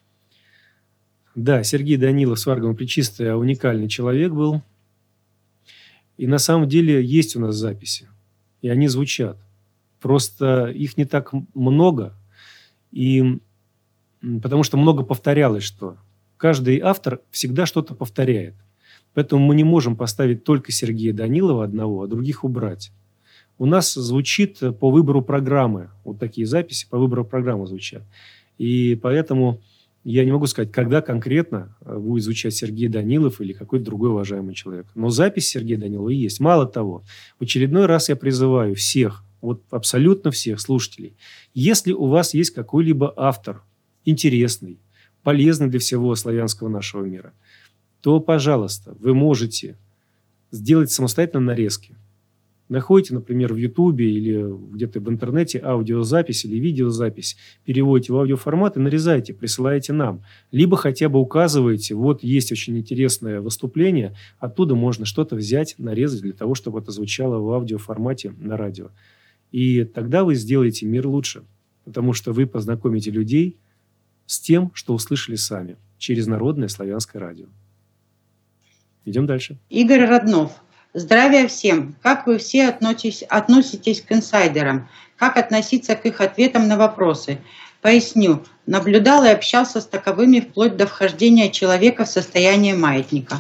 Да, Сергей Данилов, Сварга ему пречистая, уникальный человек был. И на самом деле есть у нас записи. И они звучат. Просто их не так много. И потому что много повторялось, что каждый автор всегда что-то повторяет. Поэтому мы не можем поставить только Сергея Данилова одного, а других убрать. У нас звучит по выбору программы. Вот такие записи по выбору программы звучат. И поэтому Я не могу сказать, когда конкретно будет звучать Сергей Данилов или какой-то другой уважаемый человек. Но запись Сергея Данилова есть. Мало того, в очередной раз я призываю всех, вот абсолютно всех слушателей, если у вас есть какой-либо автор интересный, полезный для всего славянского нашего мира, то, пожалуйста, вы можете сделать самостоятельно нарезки. Находите, например, в Ютубе или где-то в интернете аудиозапись или видеозапись, переводите в аудиоформат и нарезаете, присылаете нам. Либо хотя бы указываете, вот есть очень интересное выступление, оттуда можно что-то взять, нарезать для того, чтобы это звучало в аудиоформате на радио. И тогда вы сделаете мир лучше, потому что вы познакомите людей с тем, что услышали сами через Народное славянское радио. Идем дальше. Игорь Роднов. Здравия всем! Как вы все относитесь, относитесь к инсайдерам? Как относиться к их ответам на вопросы? Поясню. Наблюдал и общался с таковыми вплоть до вхождения человека в состояние маятника.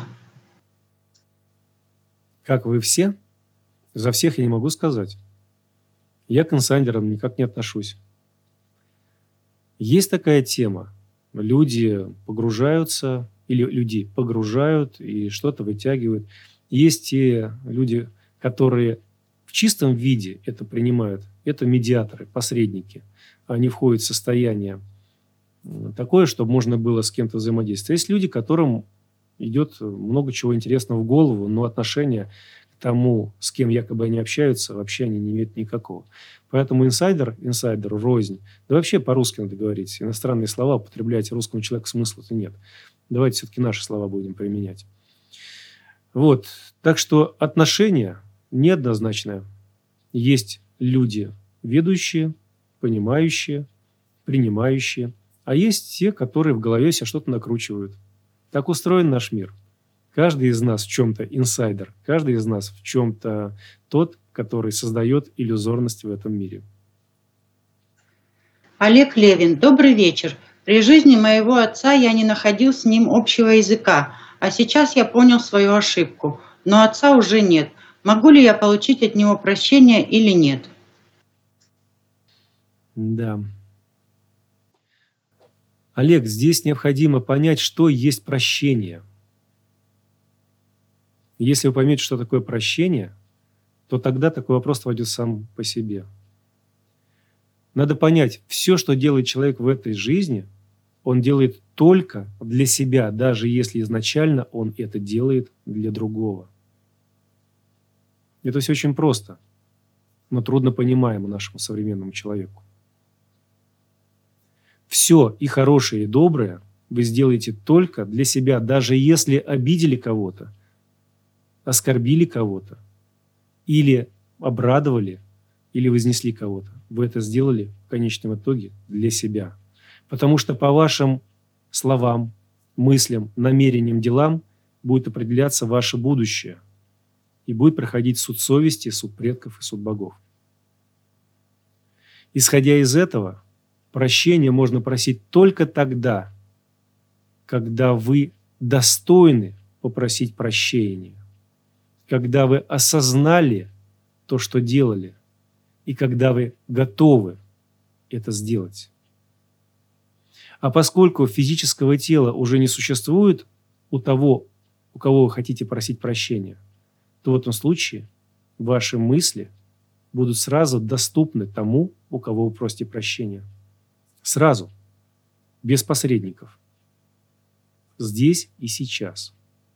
Как вы все? За всех я не могу сказать. Я к инсайдерам никак не отношусь. Есть такая тема. Люди погружаются, или люди погружают и что-то вытягивают. Есть те люди, которые в чистом виде это принимают. Это медиаторы, посредники. Они входят в состояние такое, чтобы можно было с кем-то взаимодействовать. Есть люди, которым идет много чего интересного в голову, но отношения к тому, с кем якобы они общаются, вообще они не имеют никакого. Поэтому инсайдер, инсайдеру рознь. Да вообще по-русски надо говорить. Иностранные слова употребляйте, русскому человеку смысла-то нет. Давайте все-таки наши слова будем применять. Вот. Так что отношения неоднозначные. Есть люди ведущие, понимающие, принимающие, а есть те, которые в голове себе что-то накручивают. Так устроен наш мир. Каждый из нас в чем-то инсайдер, каждый из нас в чем-то тот, который создает иллюзорность в этом мире. Олег Левин. Добрый вечер. При жизни моего отца я не находил с ним общего языка, а сейчас я понял свою ошибку, но отца уже нет. Могу ли я получить от него прощение или нет? Да. Олег, здесь необходимо понять, что есть прощение. Если вы поймете, что такое прощение, то тогда такой вопрос войдет сам по себе. Надо понять, все, что делает человек в этой жизни, он делает только для себя, даже если изначально он это делает для другого. Это все очень просто, но трудно понимаемо нашему современному человеку. Все и хорошее, и доброе вы сделаете только для себя, даже если обидели кого-то, оскорбили кого-то, или обрадовали, или вознесли кого-то. Вы это сделали в конечном итоге для себя. Потому что по вашим словам, мыслям, намерениям, делам будет определяться ваше будущее. И будет проходить суд совести, суд предков и суд богов. Исходя из этого, прощение можно просить только тогда, когда вы достойны попросить прощения, когда вы осознали то, что делали, и когда вы готовы это сделать. А поскольку физического тела уже не существует у того, у кого вы хотите просить прощения, то в этом случае ваши мысли будут сразу доступны тому, у кого вы просите прощения. Сразу, без посредников. Здесь и сейчас.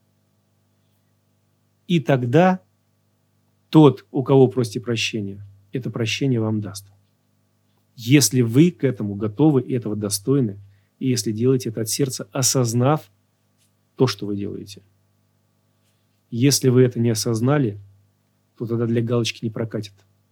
И тогда тот, у кого просите прощения, это прощение вам даст. Если вы к этому готовы и этого достойны, и если делаете это от сердца, осознав то, что вы делаете. Если вы это не осознали, то тогда для галочки не прокатит.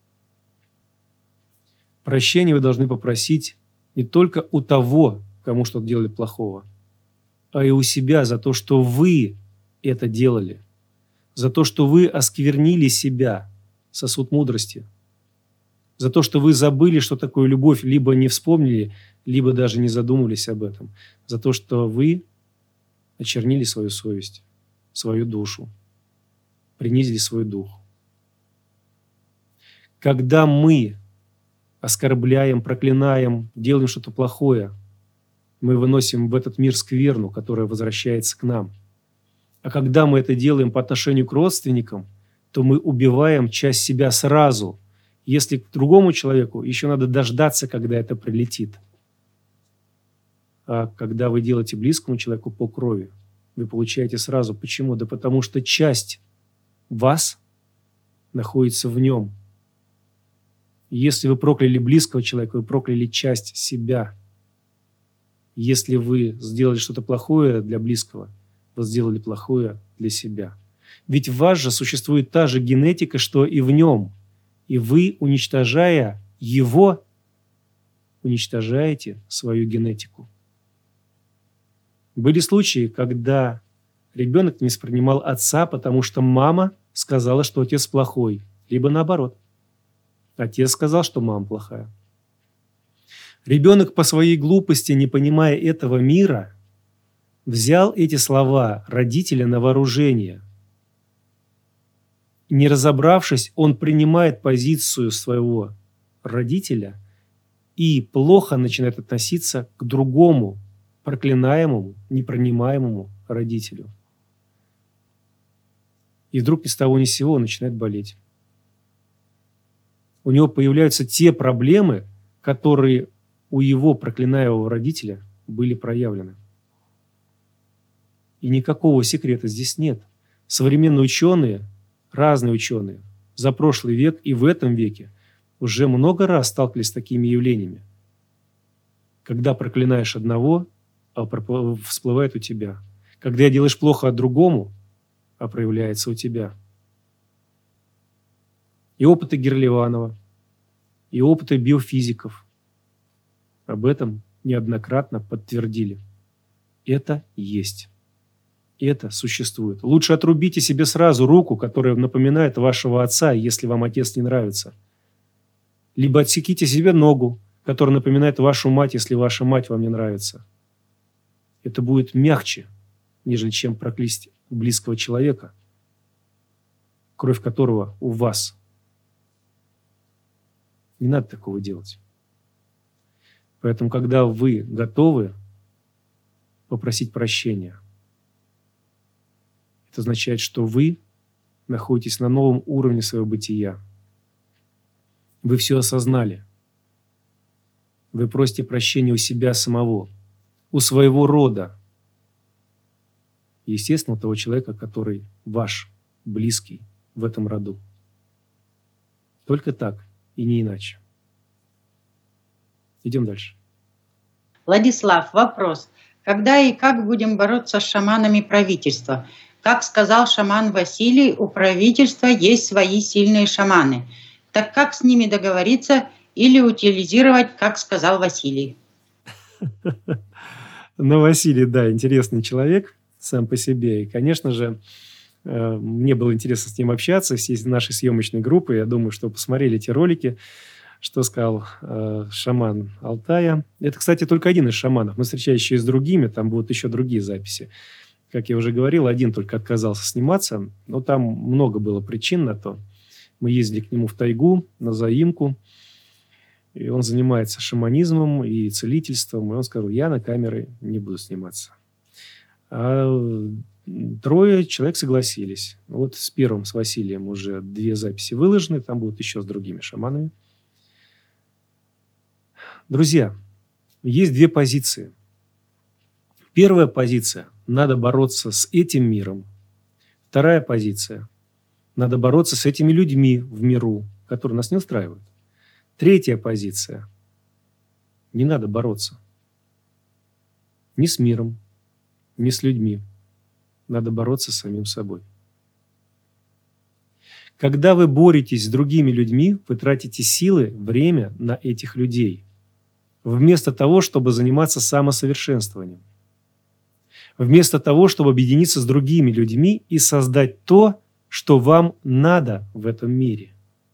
Прощение вы должны попросить не только у того, кому что-то делали плохого, а и у себя за то, что вы это делали, за то, что вы осквернили себя, сосуд мудрости, за то, что вы забыли, что такое любовь, либо не вспомнили, либо даже не задумывались об этом, за то, что вы очернили свою совесть, свою душу, принизили свой дух. Когда мы оскорбляем, проклинаем, делаем что-то плохое, мы выносим в этот мир скверну, которая возвращается к нам. А когда мы это делаем по отношению к родственникам, то мы убиваем часть себя сразу. Если к другому человеку еще надо дождаться, когда это прилетит. А когда вы делаете близкому человеку по крови, вы получаете сразу. Почему? Да потому что часть вас находится в нем. Если вы прокляли близкого человека, вы прокляли часть себя. Если вы сделали что-то плохое для близкого, вы сделали плохое для себя. Ведь в вас же существует та же генетика, что и в нем. И вы, уничтожая его, уничтожаете свою генетику. Были случаи, когда ребенок не воспринимал отца, потому что мама сказала, что отец плохой. Либо наоборот. Отец сказал, что мама плохая. Ребенок по своей глупости, не понимая этого мира, взял эти слова родителя на вооружение. Не разобравшись, он принимает позицию своего родителя и плохо начинает относиться к другому, проклинаемому, непринимаемому родителю. И вдруг ни с того ни с сего он начинает болеть. У него появляются те проблемы, которые у его проклинаемого родителя были проявлены. И никакого секрета здесь нет. Современные ученые, разные ученые, за прошлый век и в этом веке уже много раз сталкивались с такими явлениями. Когда проклинаешь одного, а всплывает у тебя. Когда делаешь плохо другому, а проявляется у тебя. И опыты Герливанова, и опыты биофизиков об этом неоднократно подтвердили. Это есть. Это существует. Лучше отрубите себе сразу руку, которая напоминает вашего отца, если вам отец не нравится. Либо отсеките себе ногу, которая напоминает вашу мать, если ваша мать вам не нравится. Это будет мягче, нежели чем проклясть близкого человека, кровь которого у вас. Не надо такого делать. Поэтому, когда вы готовы попросить прощения, это означает, что вы находитесь на новом уровне своего бытия. Вы все осознали. Вы просите прощения у себя самого, у своего рода. Естественно, у того человека, который ваш близкий в этом роду. Только так и не иначе. Идем дальше. Владислав, вопрос. Когда и как будем бороться с шаманами правительства? Как сказал шаман Василий, у правительства есть свои сильные шаманы. Так как с ними договориться или утилизировать, как сказал Василий? Ну, Василий, да, интересный человек сам по себе. И, конечно же, мне было интересно с ним общаться, с нашей съемочной группой. Я думаю, что посмотрели эти ролики, что сказал э, шаман Алтая. Это, кстати, только один из шаманов. Мы встречались еще и с другими, там будут еще другие записи. Как я уже говорил, один только отказался сниматься, но там много было причин на то. Мы ездили к нему в тайгу, на заимку, и он занимается шаманизмом и целительством, и он сказал, я на камеры не буду сниматься. А трое человек согласились. Вот с первым, с Василием, уже две записи выложены, там будут еще с другими шаманами. Друзья, есть две позиции. Первая позиция – надо бороться с этим миром. Вторая позиция – надо бороться с этими людьми в миру, которые нас не устраивают. Третья позиция – не надо бороться ни с миром, ни с людьми. Надо бороться с самим собой. Когда вы боретесь с другими людьми, вы тратите силы, время на этих людей, вместо того, чтобы заниматься самосовершенствованием. Вместо того, чтобы объединиться с другими людьми и создать то, что вам надо в этом мире.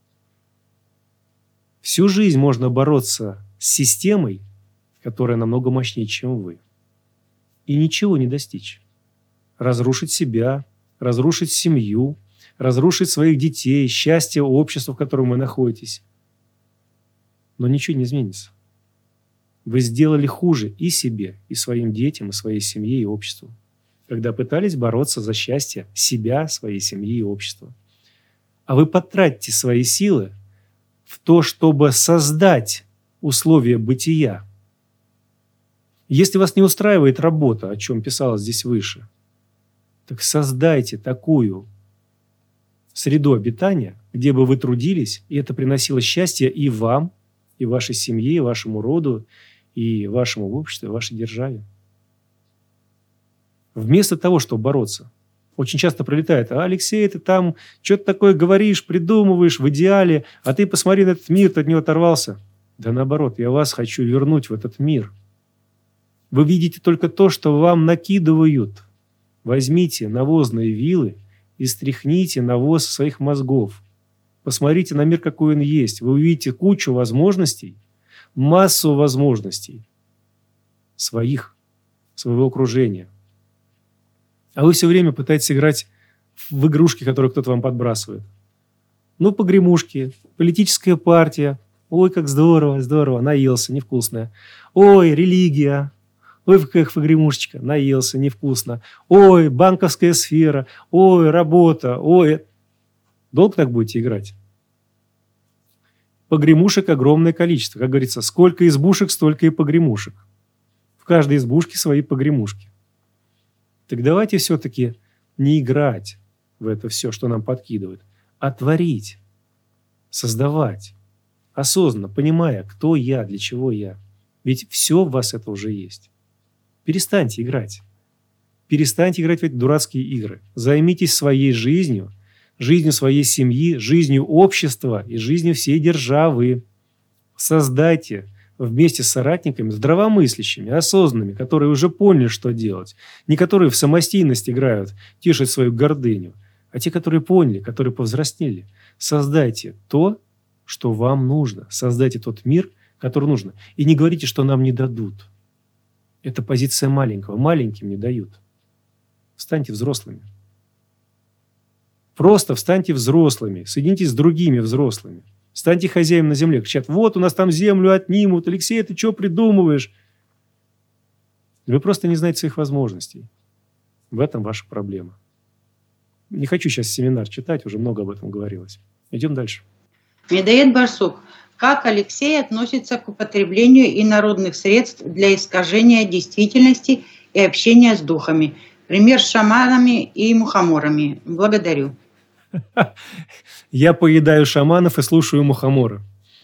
Всю жизнь можно бороться с системой, которая намного мощнее, чем вы, и ничего не достичь. Разрушить себя, разрушить семью, разрушить своих детей, счастье общества, в котором вы находитесь. Но ничего не изменится. Вы сделали хуже и себе, и своим детям, и своей семье, и обществу, когда пытались бороться за счастье себя, своей семьи и общества. А вы потратите свои силы в то, чтобы создать условия бытия. Если вас не устраивает работа, о чем писалось здесь выше, так создайте такую среду обитания, где бы вы трудились, и это приносило счастье и вам, и вашей семье, и вашему роду, и вашему обществу, и вашей державе. Вместо того, чтобы бороться, очень часто прилетает: а, Алексей, ты там что-то такое говоришь, придумываешь в идеале, а ты посмотри на этот мир, ты от него оторвался. Да наоборот, я вас хочу вернуть в этот мир. Вы видите только то, что вам накидывают. Возьмите навозные вилы и стряхните навоз со своих мозгов. Посмотрите на мир, какой он есть. Вы увидите кучу возможностей, массу возможностей своих, своего окружения. А вы все время пытаетесь играть в игрушки, которые кто-то вам подбрасывает. Ну, погремушки, политическая партия. Ой, как здорово, здорово, наелся, невкусная. Ой, религия. Ой, какая погремушечка, наелся, невкусно. Ой, банковская сфера. Ой, работа. Ой. Долго так будете играть? Погремушек огромное количество. Как говорится, сколько избушек, столько и погремушек. В каждой избушке свои погремушки. Так давайте все-таки не играть в это все, что нам подкидывают, а творить, создавать, осознанно, понимая, кто я, для чего я. Ведь все в вас это уже есть. Перестаньте играть. Перестаньте играть в эти дурацкие игры. Займитесь своей жизнью, жизнью своей семьи, жизнью общества и жизнью всей державы. Создайте вместе с соратниками, здравомыслящими, осознанными, которые уже поняли, что делать. Не которые в самостийность играют, тешат свою гордыню, а те, которые поняли, которые повзрослели. Создайте то, что вам нужно. Создайте тот мир, который нужно. И не говорите, что нам не дадут. Это позиция маленького. Маленьким не дают. Станьте взрослыми. Просто встаньте взрослыми. Соединитесь с другими взрослыми. Станьте хозяином на земле. Кричат: вот у нас там землю отнимут. Алексей, ты что придумываешь? Вы просто не знаете своих возможностей. В этом ваша проблема. Не хочу сейчас семинар читать, уже много об этом говорилось. Идем дальше. Медоед Барсук. Как Алексей относится к употреблению инородных средств для искажения действительности и общения с духами? Пример с шаманами и мухоморами. Благодарю. Я поедаю шаманов и слушаю мухомора.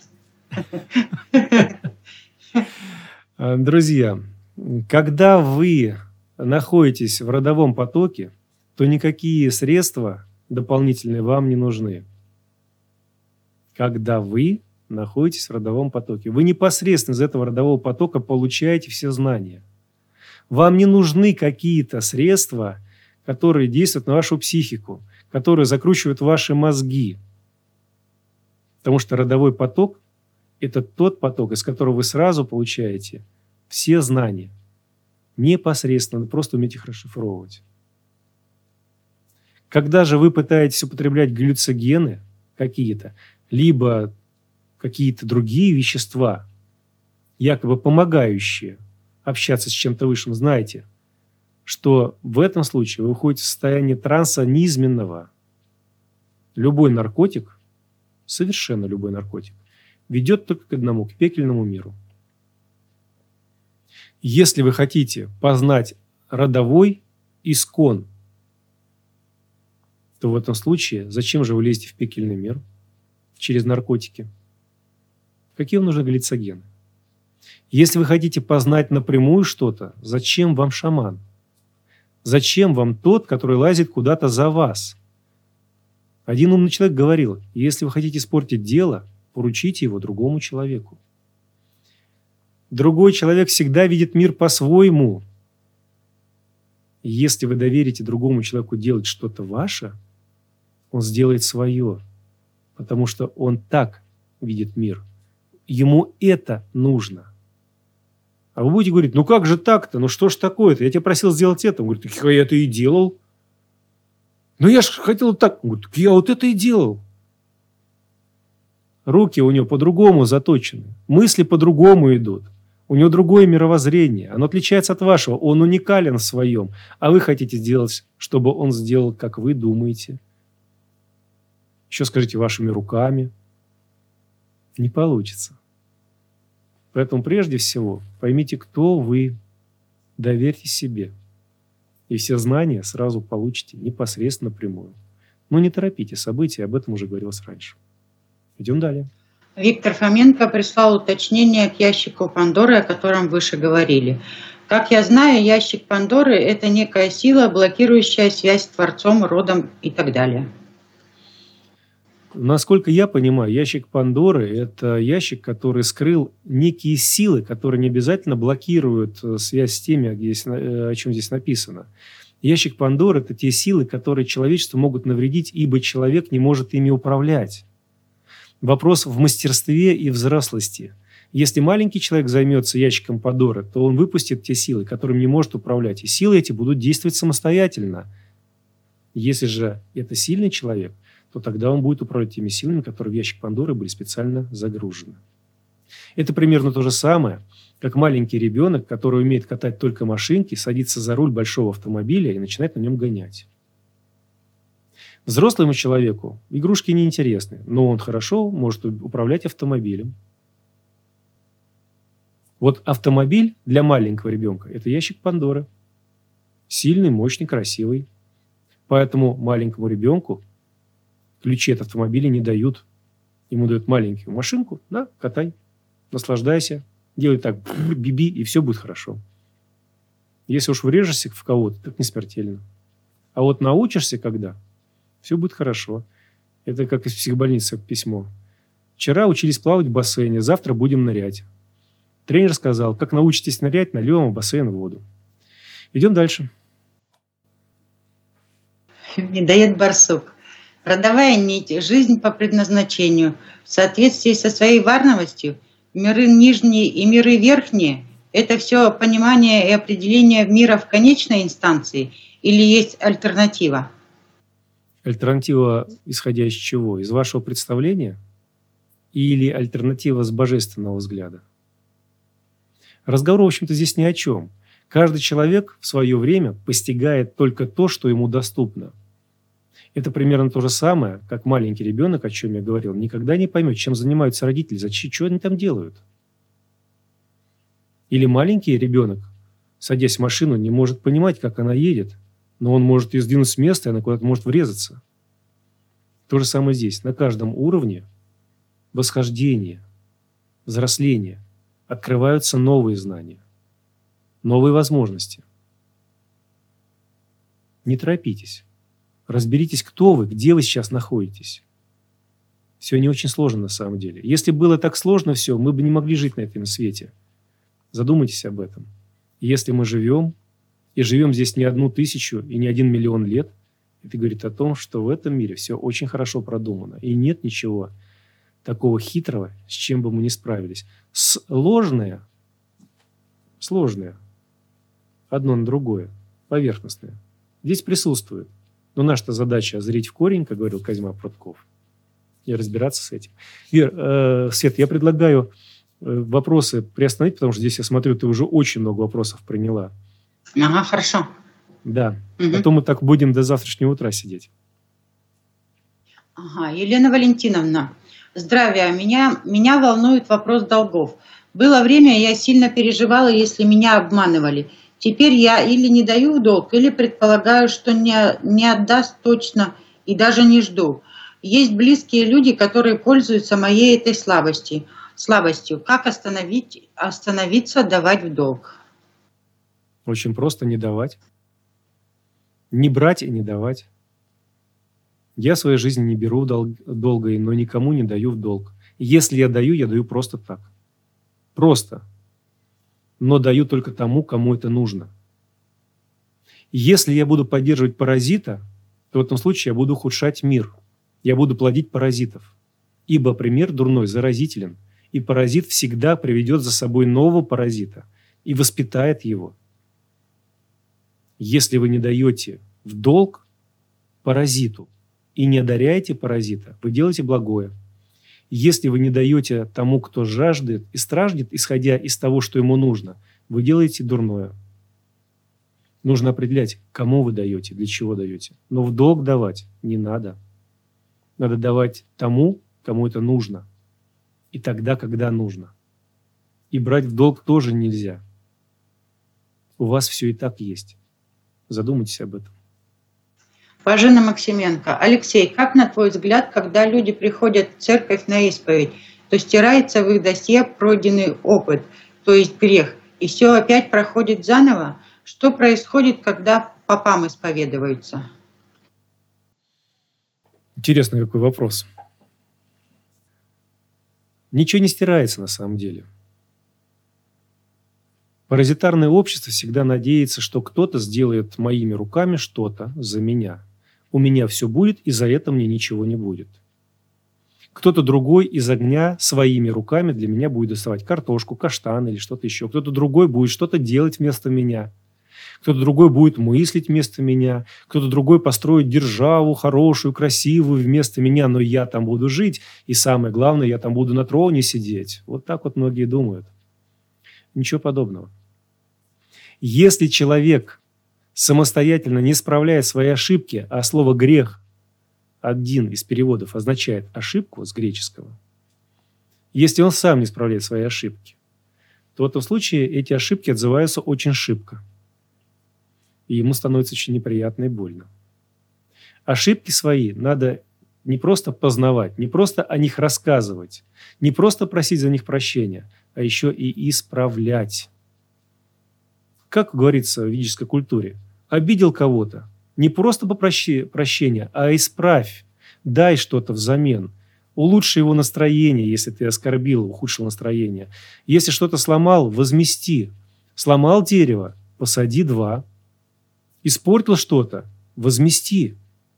Друзья, когда вы находитесь в родовом потоке, то никакие средства дополнительные вам не нужны. Когда вы находитесь в родовом потоке, вы непосредственно из этого родового потока получаете все знания. Вам не нужны какие-то средства, которые действуют на вашу психику, которые закручивают ваши мозги. Потому что родовой поток – это тот поток, из которого вы сразу получаете все знания. Непосредственно, просто умеете их расшифровывать. Когда же вы пытаетесь употреблять галлюциногены какие-то, либо какие-то другие вещества, якобы помогающие общаться с чем-то высшим, знайте, что в этом случае вы уходите в состояние транса низменного. Любой наркотик, совершенно любой наркотик, ведет только к одному, к пекельному миру. Если вы хотите познать родовой искон, то в этом случае зачем же вы лезете в пекельный мир через наркотики? Какие вам нужны галлюциногены? Если вы хотите познать напрямую что-то, зачем вам шаман? Зачем вам тот, который лазит куда-то за вас? Один умный человек говорил: если вы хотите испортить дело, поручите его другому человеку. Другой человек всегда видит мир по-своему. Если вы доверите другому человеку делать что-то ваше, он сделает свое, потому что он так видит мир. Ему это нужно. А вы будете говорить: ну как же так-то? Ну что ж такое-то? Я тебя просил сделать это. Он говорит: так я это и делал. Ну я же хотел так. Он говорит: так я вот это и делал. Руки у него по-другому заточены. Мысли по-другому идут. У него другое мировоззрение. Оно отличается от вашего. Он уникален в своем. А вы хотите сделать, чтобы он сделал, как вы думаете. Еще скажите вашими руками. Не получится. Поэтому прежде всего поймите, кто вы. Доверьте себе. И все знания сразу получите непосредственно напрямую. Но не торопите события, об этом уже говорилось раньше. Идем далее. Виктор Фоменко прислал уточнение к ящику Пандоры, о котором выше говорили. Как я знаю, ящик Пандоры – это некая сила, блокирующая связь с Творцом, родом и так далее. Насколько я понимаю, ящик Пандоры – это ящик, который скрыл некие силы, которые не обязательно блокируют связь с теми, где здесь, о чем здесь написано. Ящик Пандоры – это те силы, которые человечеству могут навредить, ибо человек не может ими управлять. Вопрос в мастерстве и взрослости. Если маленький человек займется ящиком Пандоры, то он выпустит те силы, которыми не может управлять. И силы эти будут действовать самостоятельно. Если же это сильный человек, то тогда он будет управлять теми силами, которые в ящик Пандоры были специально загружены. Это примерно то же самое, как маленький ребенок, который умеет катать только машинки, садится за руль большого автомобиля и начинает на нем гонять. Взрослому человеку игрушки неинтересны, но он хорошо может управлять автомобилем. Вот автомобиль для маленького ребенка – это ящик Пандоры. Сильный, мощный, красивый. Поэтому маленькому ребенку ключи от автомобиля не дают. Ему дают маленькую машинку, да, катай, наслаждайся, делай так, биби, и все будет хорошо. Если уж врежешься в кого-то, так не смертельно. А вот научишься когда, все будет хорошо. Это как из психбольницы письмо. Вчера учились плавать в бассейне, завтра будем нырять. Тренер сказал, как научитесь нырять, нальем в бассейн воду. Идем дальше. Медоед Барсук. Родовая нить, жизнь по предназначению. В соответствии со своей варновостью, миры нижние и миры верхние – это все понимание и определение мира в конечной инстанции или есть альтернатива? Альтернатива, исходя из чего? Из вашего представления? Или альтернатива с божественного взгляда? Разговор, в общем-то, здесь ни о чем. Каждый человек в свое время постигает только то, что ему доступно. Это примерно то же самое, как маленький ребенок, о чем я говорил, никогда не поймет, чем занимаются родители, зачем, что они там делают. Или маленький ребенок, садясь в машину, не может понимать, как она едет, но он может ее сдвинуть с места, и она куда-то может врезаться. То же самое здесь. На каждом уровне восхождения, взросления открываются новые знания, новые возможности. Не торопитесь. Разберитесь, кто вы, где вы сейчас находитесь. Все не очень сложно на самом деле. Если было так сложно все, мы бы не могли жить на этом свете. Задумайтесь об этом. Если мы живем, и живем здесь не одну тысячу и не один миллион лет, это говорит о том, что в этом мире все очень хорошо продумано. И нет ничего такого хитрого, с чем бы мы не справились. Сложное, сложное, одно на другое, поверхностное, здесь присутствует. Но наша задача зрить в корень, как говорил Козьма Прутков, и разбираться с этим. Вер, э, Свет, я предлагаю э, вопросы приостановить, потому что здесь, я смотрю, ты уже очень много вопросов приняла. Ага, хорошо. Да. Угу. А то мы так будем до завтрашнего утра сидеть. Ага, Елена Валентиновна. Здравия. Меня, меня волнует вопрос долгов. Было время, я сильно переживала, если меня обманывали. Теперь я или не даю в долг, или предполагаю, что не, не отдаст точно и даже не жду. Есть близкие люди, которые пользуются моей этой слабостью. слабостью. Как остановить, остановиться, давать в долг? Очень просто не давать. Не брать и не давать. Я в своей жизни не беру в долг, долго, но никому не даю в долг. Если я даю, я даю просто так. Просто. Но даю только тому, кому это нужно. Если я буду поддерживать паразита, то в этом случае я буду ухудшать мир. Я буду плодить паразитов. Ибо пример дурной заразителен, и паразит всегда приведет за собой нового паразита и воспитает его. Если вы не даете в долг паразиту и не одаряете паразита, вы делаете благое. Если вы не даете тому, кто жаждет и страждет, исходя из того, что ему нужно, вы делаете дурное. Нужно определять, кому вы даете, для чего даете. Но в долг давать не надо. Надо давать тому, кому это нужно. И тогда, когда нужно. И брать в долг тоже нельзя. У вас все и так есть. Задумайтесь об этом. Бажена Максименко. Алексей, как на твой взгляд, когда люди приходят в церковь на исповедь, то стирается в их досье пройденный опыт, то есть грех, и все опять проходит заново? Что происходит, когда попам исповедуются? Интересный какой вопрос. Ничего не стирается на самом деле. Паразитарное общество всегда надеется, что кто-то сделает моими руками что-то за меня. У меня все будет, и за это мне ничего не будет. Кто-то другой из огня своими руками для меня будет доставать картошку, каштан или что-то еще. Кто-то другой будет что-то делать вместо меня. Кто-то другой будет мыслить вместо меня. Кто-то другой построит державу хорошую, красивую вместо меня, но я там буду жить. И самое главное, я там буду на троне сидеть. Вот так вот многие думают. Ничего подобного. Если человек самостоятельно не исправляет свои ошибки, а слово «грех» один из переводов означает ошибку с греческого, если он сам не исправляет свои ошибки, то в этом случае эти ошибки отзываются очень шибко. И ему становится очень неприятно и больно. Ошибки свои надо не просто познавать, не просто о них рассказывать, не просто просить за них прощения, а еще и исправлять. Как говорится в ведической культуре, обидел кого-то, не просто попроси прощения, а исправь, дай что-то взамен, улучши его настроение, если ты оскорбил, ухудшил настроение. Если что-то сломал, возмести. Сломал дерево, посади два. Испортил что-то, возмести.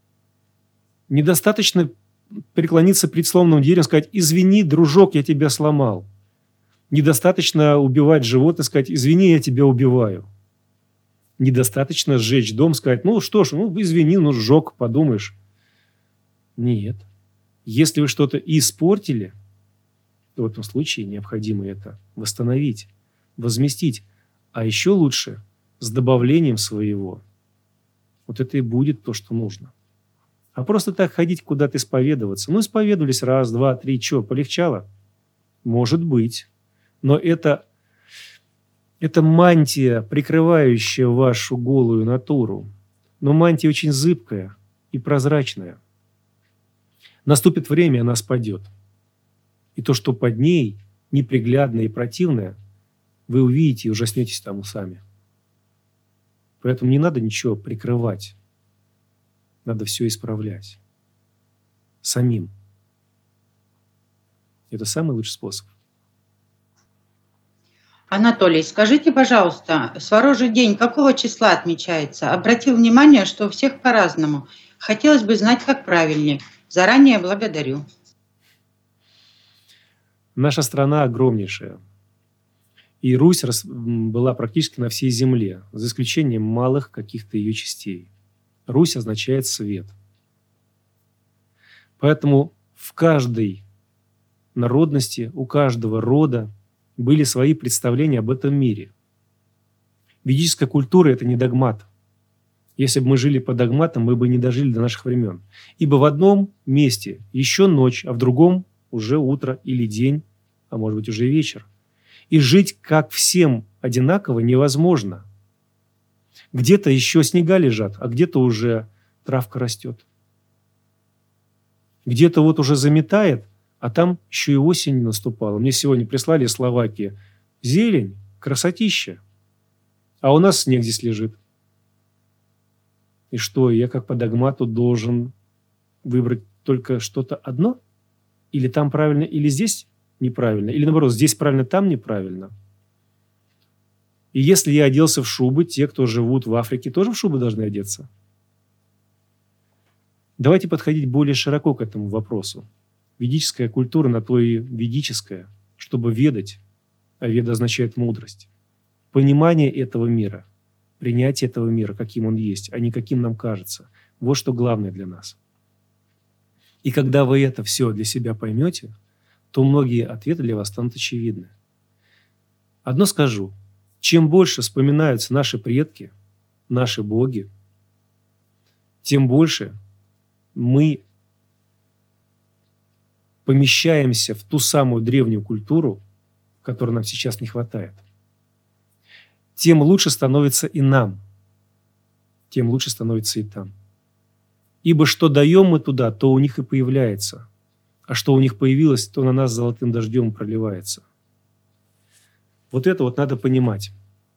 Недостаточно преклониться перед сломанным деревом и сказать: извини, дружок, я тебя сломал. Недостаточно убивать животное, сказать: извини, я тебя убиваю. Недостаточно сжечь дом, сказать: ну что ж, ну извини, ну сжег, подумаешь. Нет. Если вы что-то испортили, то в этом случае необходимо это восстановить, возместить. А еще лучше с добавлением своего. Вот это и будет то, что нужно. А просто так ходить куда-то исповедоваться. Ну, исповедовались раз, два, три, что, полегчало? Может быть. Но это, это мантия, прикрывающая вашу голую натуру. Но мантия очень зыбкая и прозрачная. Наступит время, она спадет. И то, что под ней, неприглядное и противное, вы увидите и ужаснетесь тому сами. Поэтому не надо ничего прикрывать. Надо все исправлять. Самим. Это самый лучший способ. Анатолий, скажите, пожалуйста, Сворожий день какого числа отмечается? Обратил внимание, что у всех по-разному. Хотелось бы знать, как правильнее. Заранее благодарю. Наша страна огромнейшая. И Русь была практически на всей земле, за исключением малых каких-то ее частей. Русь означает свет. Поэтому в каждой народности, у каждого рода были свои представления об этом мире. Ведическая культура – это не догмат. Если бы мы жили по догматам, мы бы не дожили до наших времен. Ибо в одном месте еще ночь, а в другом уже утро или день, а может быть уже вечер. И жить как всем одинаково невозможно. Где-то еще снега лежат, а где-то уже травка растет. Где-то вот уже заметает, а там еще и осень не наступала. Мне сегодня прислали из Словакии зелень, красотища. А у нас снег здесь лежит. И что, я как по догмату должен выбрать только что-то одно? Или там правильно, или здесь неправильно? Или наоборот, здесь правильно, там неправильно? И если я оделся в шубы, те, кто живут в Африке, тоже в шубы должны одеться? Давайте подходить более широко к этому вопросу. Ведическая культура на то и ведическая, чтобы ведать, а веда означает мудрость. Понимание этого мира, принятие этого мира, каким он есть, а не каким нам кажется. Вот что главное для нас. И когда вы это все для себя поймете, то многие ответы для вас станут очевидны. Одно скажу. Чем больше вспоминаются наши предки, наши боги, тем больше мы помещаемся в ту самую древнюю культуру, которой нам сейчас не хватает. Тем лучше становится и нам, тем лучше становится и там. Ибо что даем мы туда, то у них и появляется. А что у них появилось, то на нас золотым дождем проливается. Вот это вот надо понимать.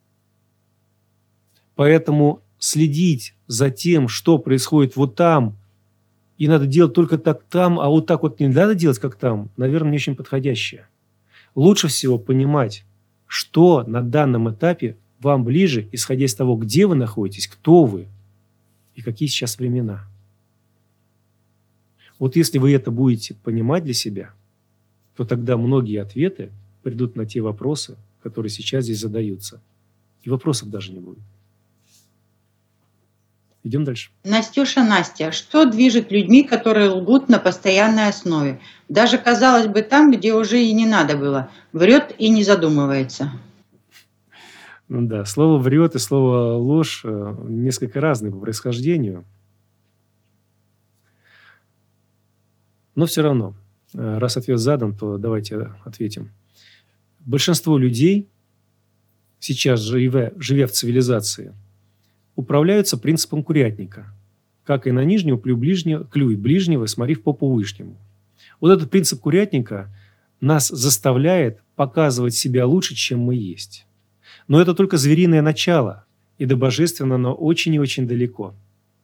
Поэтому следить за тем, что происходит вот там, и надо делать только так там, а вот так вот не надо делать, как там, наверное, не очень подходящее. Лучше всего понимать, что на данном этапе вам ближе, исходя из того, где вы находитесь, кто вы и какие сейчас времена. Вот если вы это будете понимать для себя, то тогда многие ответы придут на те вопросы, которые сейчас здесь задаются. И вопросов даже не будет. Идем дальше. Настюша Настя, что движет людьми, которые лгут на постоянной основе? Даже, казалось бы, там, где уже и не надо было. Врет и не задумывается. Ну да, слово «врет» и слово «ложь» несколько разные по происхождению. Но все равно, раз ответ задан, то давайте ответим. Большинство людей, сейчас живя, живя в цивилизации, управляются принципом курятника. Как и на нижнего, плюй ближнего, клюй ближнего, смотри в попу вышнему. Вот этот принцип курятника нас заставляет показывать себя лучше, чем мы есть. Но это только звериное начало, и до божественного оно очень и очень далеко.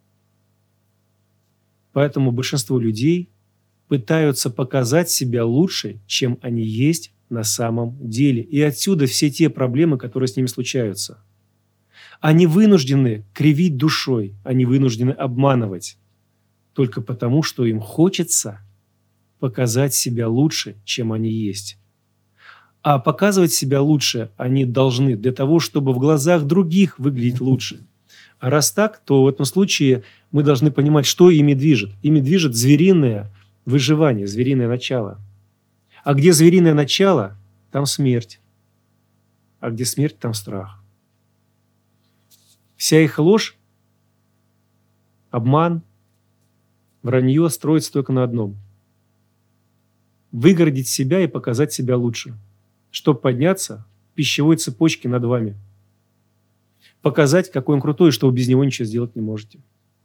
Поэтому большинство людей пытаются показать себя лучше, чем они есть на самом деле. И отсюда все те проблемы, которые с ними случаются. Они вынуждены кривить душой, они вынуждены обманывать. Только потому, что им хочется показать себя лучше, чем они есть. А показывать себя лучше они должны для того, чтобы в глазах других выглядеть лучше. А раз так, то в этом случае мы должны понимать, что ими движет. Ими движет звериное выживание, звериное начало. А где звериное начало, там смерть. А где смерть, там страх. Вся их ложь, обман, вранье строится только на одном. Выгородить себя и показать себя лучше. Чтобы подняться в пищевой цепочке над вами. Показать, какой он крутой, что вы без него ничего сделать не можете.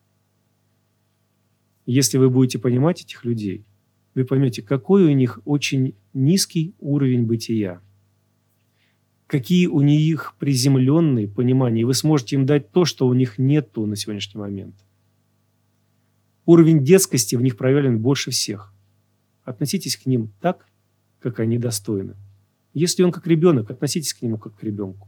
Если вы будете понимать этих людей, вы поймете, какой у них очень низкий уровень бытия. Какие у них приземленные понимания. И вы сможете им дать то, что у них нету на сегодняшний момент. Уровень детскости в них проявлен больше всех. Относитесь к ним так, как они достойны. Если он как ребенок, относитесь к нему как к ребенку.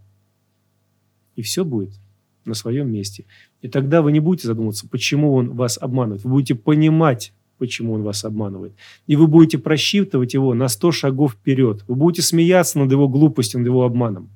И все будет на своем месте. И тогда вы не будете задумываться, почему он вас обманывает. Вы будете понимать, почему он вас обманывает. И вы будете просчитывать его на сто шагов вперед. Вы будете смеяться над его глупостью, над его обманом.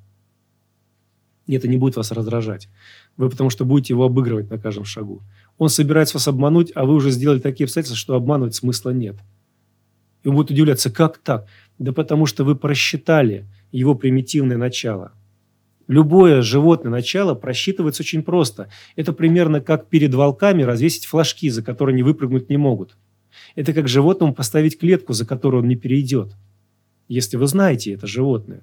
И это не будет вас раздражать. Вы потому что будете его обыгрывать на каждом шагу. Он собирается вас обмануть, а вы уже сделали такие обстоятельства, что обманывать смысла нет. И он будет удивляться, как так? Да потому что вы просчитали его примитивное начало. Любое животное начало просчитывается очень просто. Это примерно как перед волками развесить флажки, за которые они выпрыгнуть не могут. Это как животному поставить клетку, за которую он не перейдет. Если вы знаете это животное.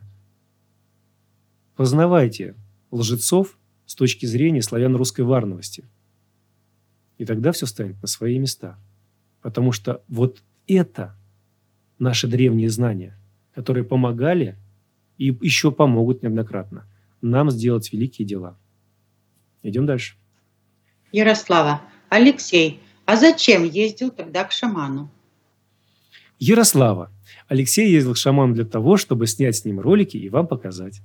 Познавайте лжецов с точки зрения славяно-русской варновости. И тогда все станет на свои места. Потому что вот это наши древние знания, которые помогали и еще помогут неоднократно нам сделать великие дела. Идем дальше. Ярослава. Алексей, а зачем ездил тогда к шаману? Ярослава. Алексей ездил к шаману для того, чтобы снять с ним ролики и вам показать.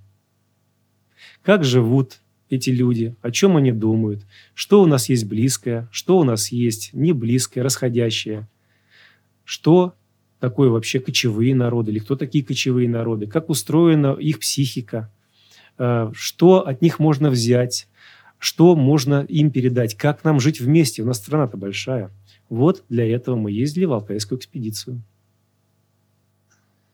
Как живут эти люди, о чем они думают, что у нас есть близкое, что у нас есть не близкое, расходящее, что такое вообще кочевые народы, или кто такие кочевые народы, как устроена их психика, что от них можно взять, что можно им передать, как нам жить вместе. У нас страна-то большая. Вот для этого мы ездили в Алтайскую экспедицию.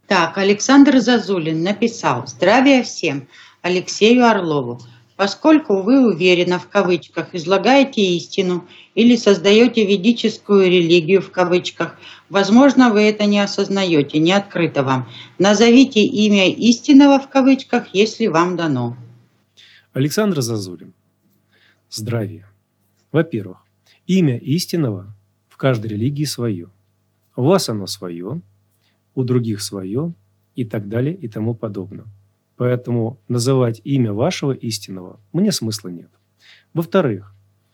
Так, Александр Зазулин написал: «Здравия всем, Алексею Орлову. Поскольку вы уверенно, в кавычках, излагаете истину или создаете ведическую религию, в кавычках, возможно, вы это не осознаете, не открыто вам. Назовите имя истинного, в кавычках, если вам дано». Александр Зазулин. Здравия. Во-первых, имя истинного в каждой религии свое. У вас оно свое, у других свое и так далее и тому подобное. Поэтому называть имя вашего истинного мне смысла нет. Во-вторых,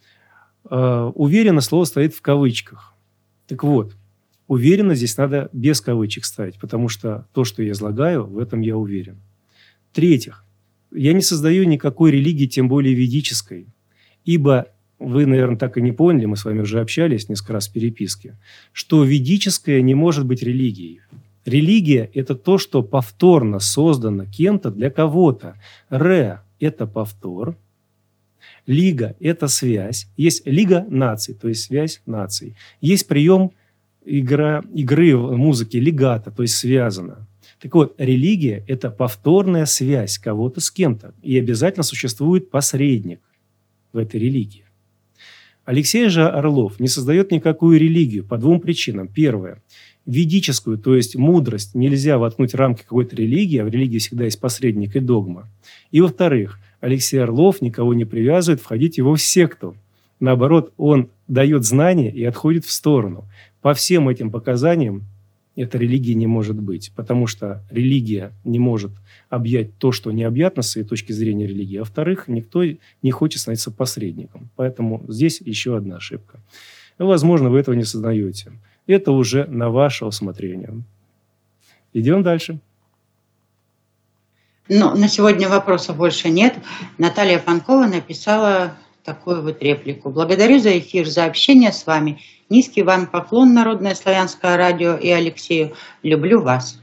уверенно слово стоит в кавычках. Так вот, уверенно здесь надо без кавычек ставить, потому что то, что я излагаю, в этом я уверен. В-третьих, я не создаю никакой религии, тем более ведической, ибо вы, наверное, так и не поняли, мы с вами уже общались несколько раз в переписке, что ведическое не может быть религией. Религия – это то, что повторно создано кем-то для кого-то. Ре – это повтор. Лига – это связь. Есть лига наций, то есть связь наций. Есть прием игра, игры в музыке легато, то есть связано. Так вот, религия – это повторная связь кого-то с кем-то. И обязательно существует посредник в этой религии. Алексей же Орлов не создает никакую религию по двум причинам. Первое. Ведическую, то есть мудрость, нельзя воткнуть в рамки какой-то религии, а в религии всегда есть посредник и догма. И во-вторых, Алексей Орлов никого не привязывает входить его в секту. Наоборот, он дает знания и отходит в сторону. По всем этим показаниям эта религия не может быть, потому что религия не может объять то, что не объятно с своей точки зрения религии. А во-вторых, никто не хочет становиться посредником. Поэтому здесь еще одна ошибка. Возможно, вы этого не сознаете. Это уже на ваше усмотрение. Идем дальше. Но на сегодня вопросов больше нет. Наталья Панкова написала такую вот реплику. «Благодарю за эфир, за общение с вами. Низкий вам поклон, Народное славянское радио и Алексею. Люблю вас».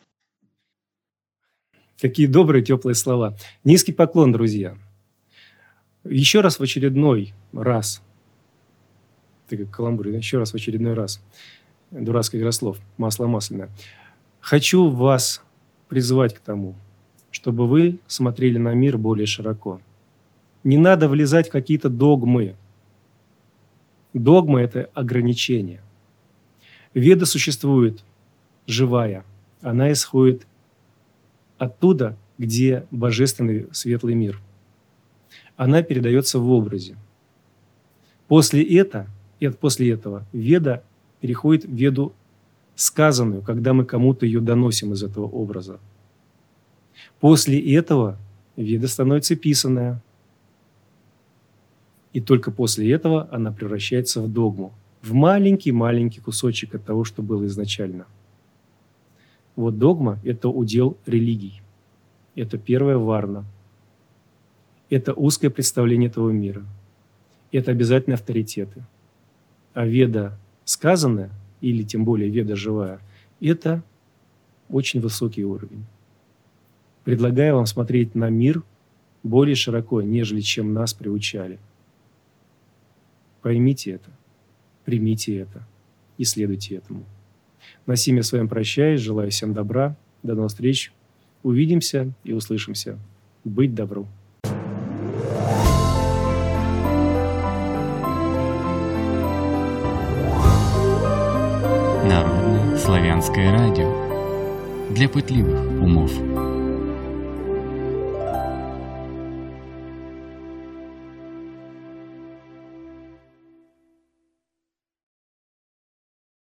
Какие добрые, теплые слова. Низкий поклон, друзья. Еще раз в очередной раз. Ты как каламбур, еще раз в очередной раз. Дурацкая игра слов. Масло масляное. Хочу вас призвать к тому, чтобы вы смотрели на мир более широко. Не надо влезать в какие-то догмы. Догма – это ограничение. Веда существует живая. Она исходит оттуда, где божественный светлый мир. Она передается в образе. После этого, и после этого Веда переходит в Веду сказанную, когда мы кому-то ее доносим из этого образа. После этого Веда становится писанная. И только после этого она превращается в догму. В маленький-маленький кусочек от того, что было изначально. Вот догма – это удел религий. Это первая варна. Это узкое представление этого мира. Это обязательно авторитеты. А Веда сказанная, или тем более Веда живая, это очень высокий уровень. Предлагаю вам смотреть на мир более широко, нежели чем нас приучали. Поймите это, примите это и следуйте этому. На сим я с вами прощаюсь, желаю всем добра, до новых встреч, увидимся и услышимся. Быть добру. Народное славянское радио для пытливых умов.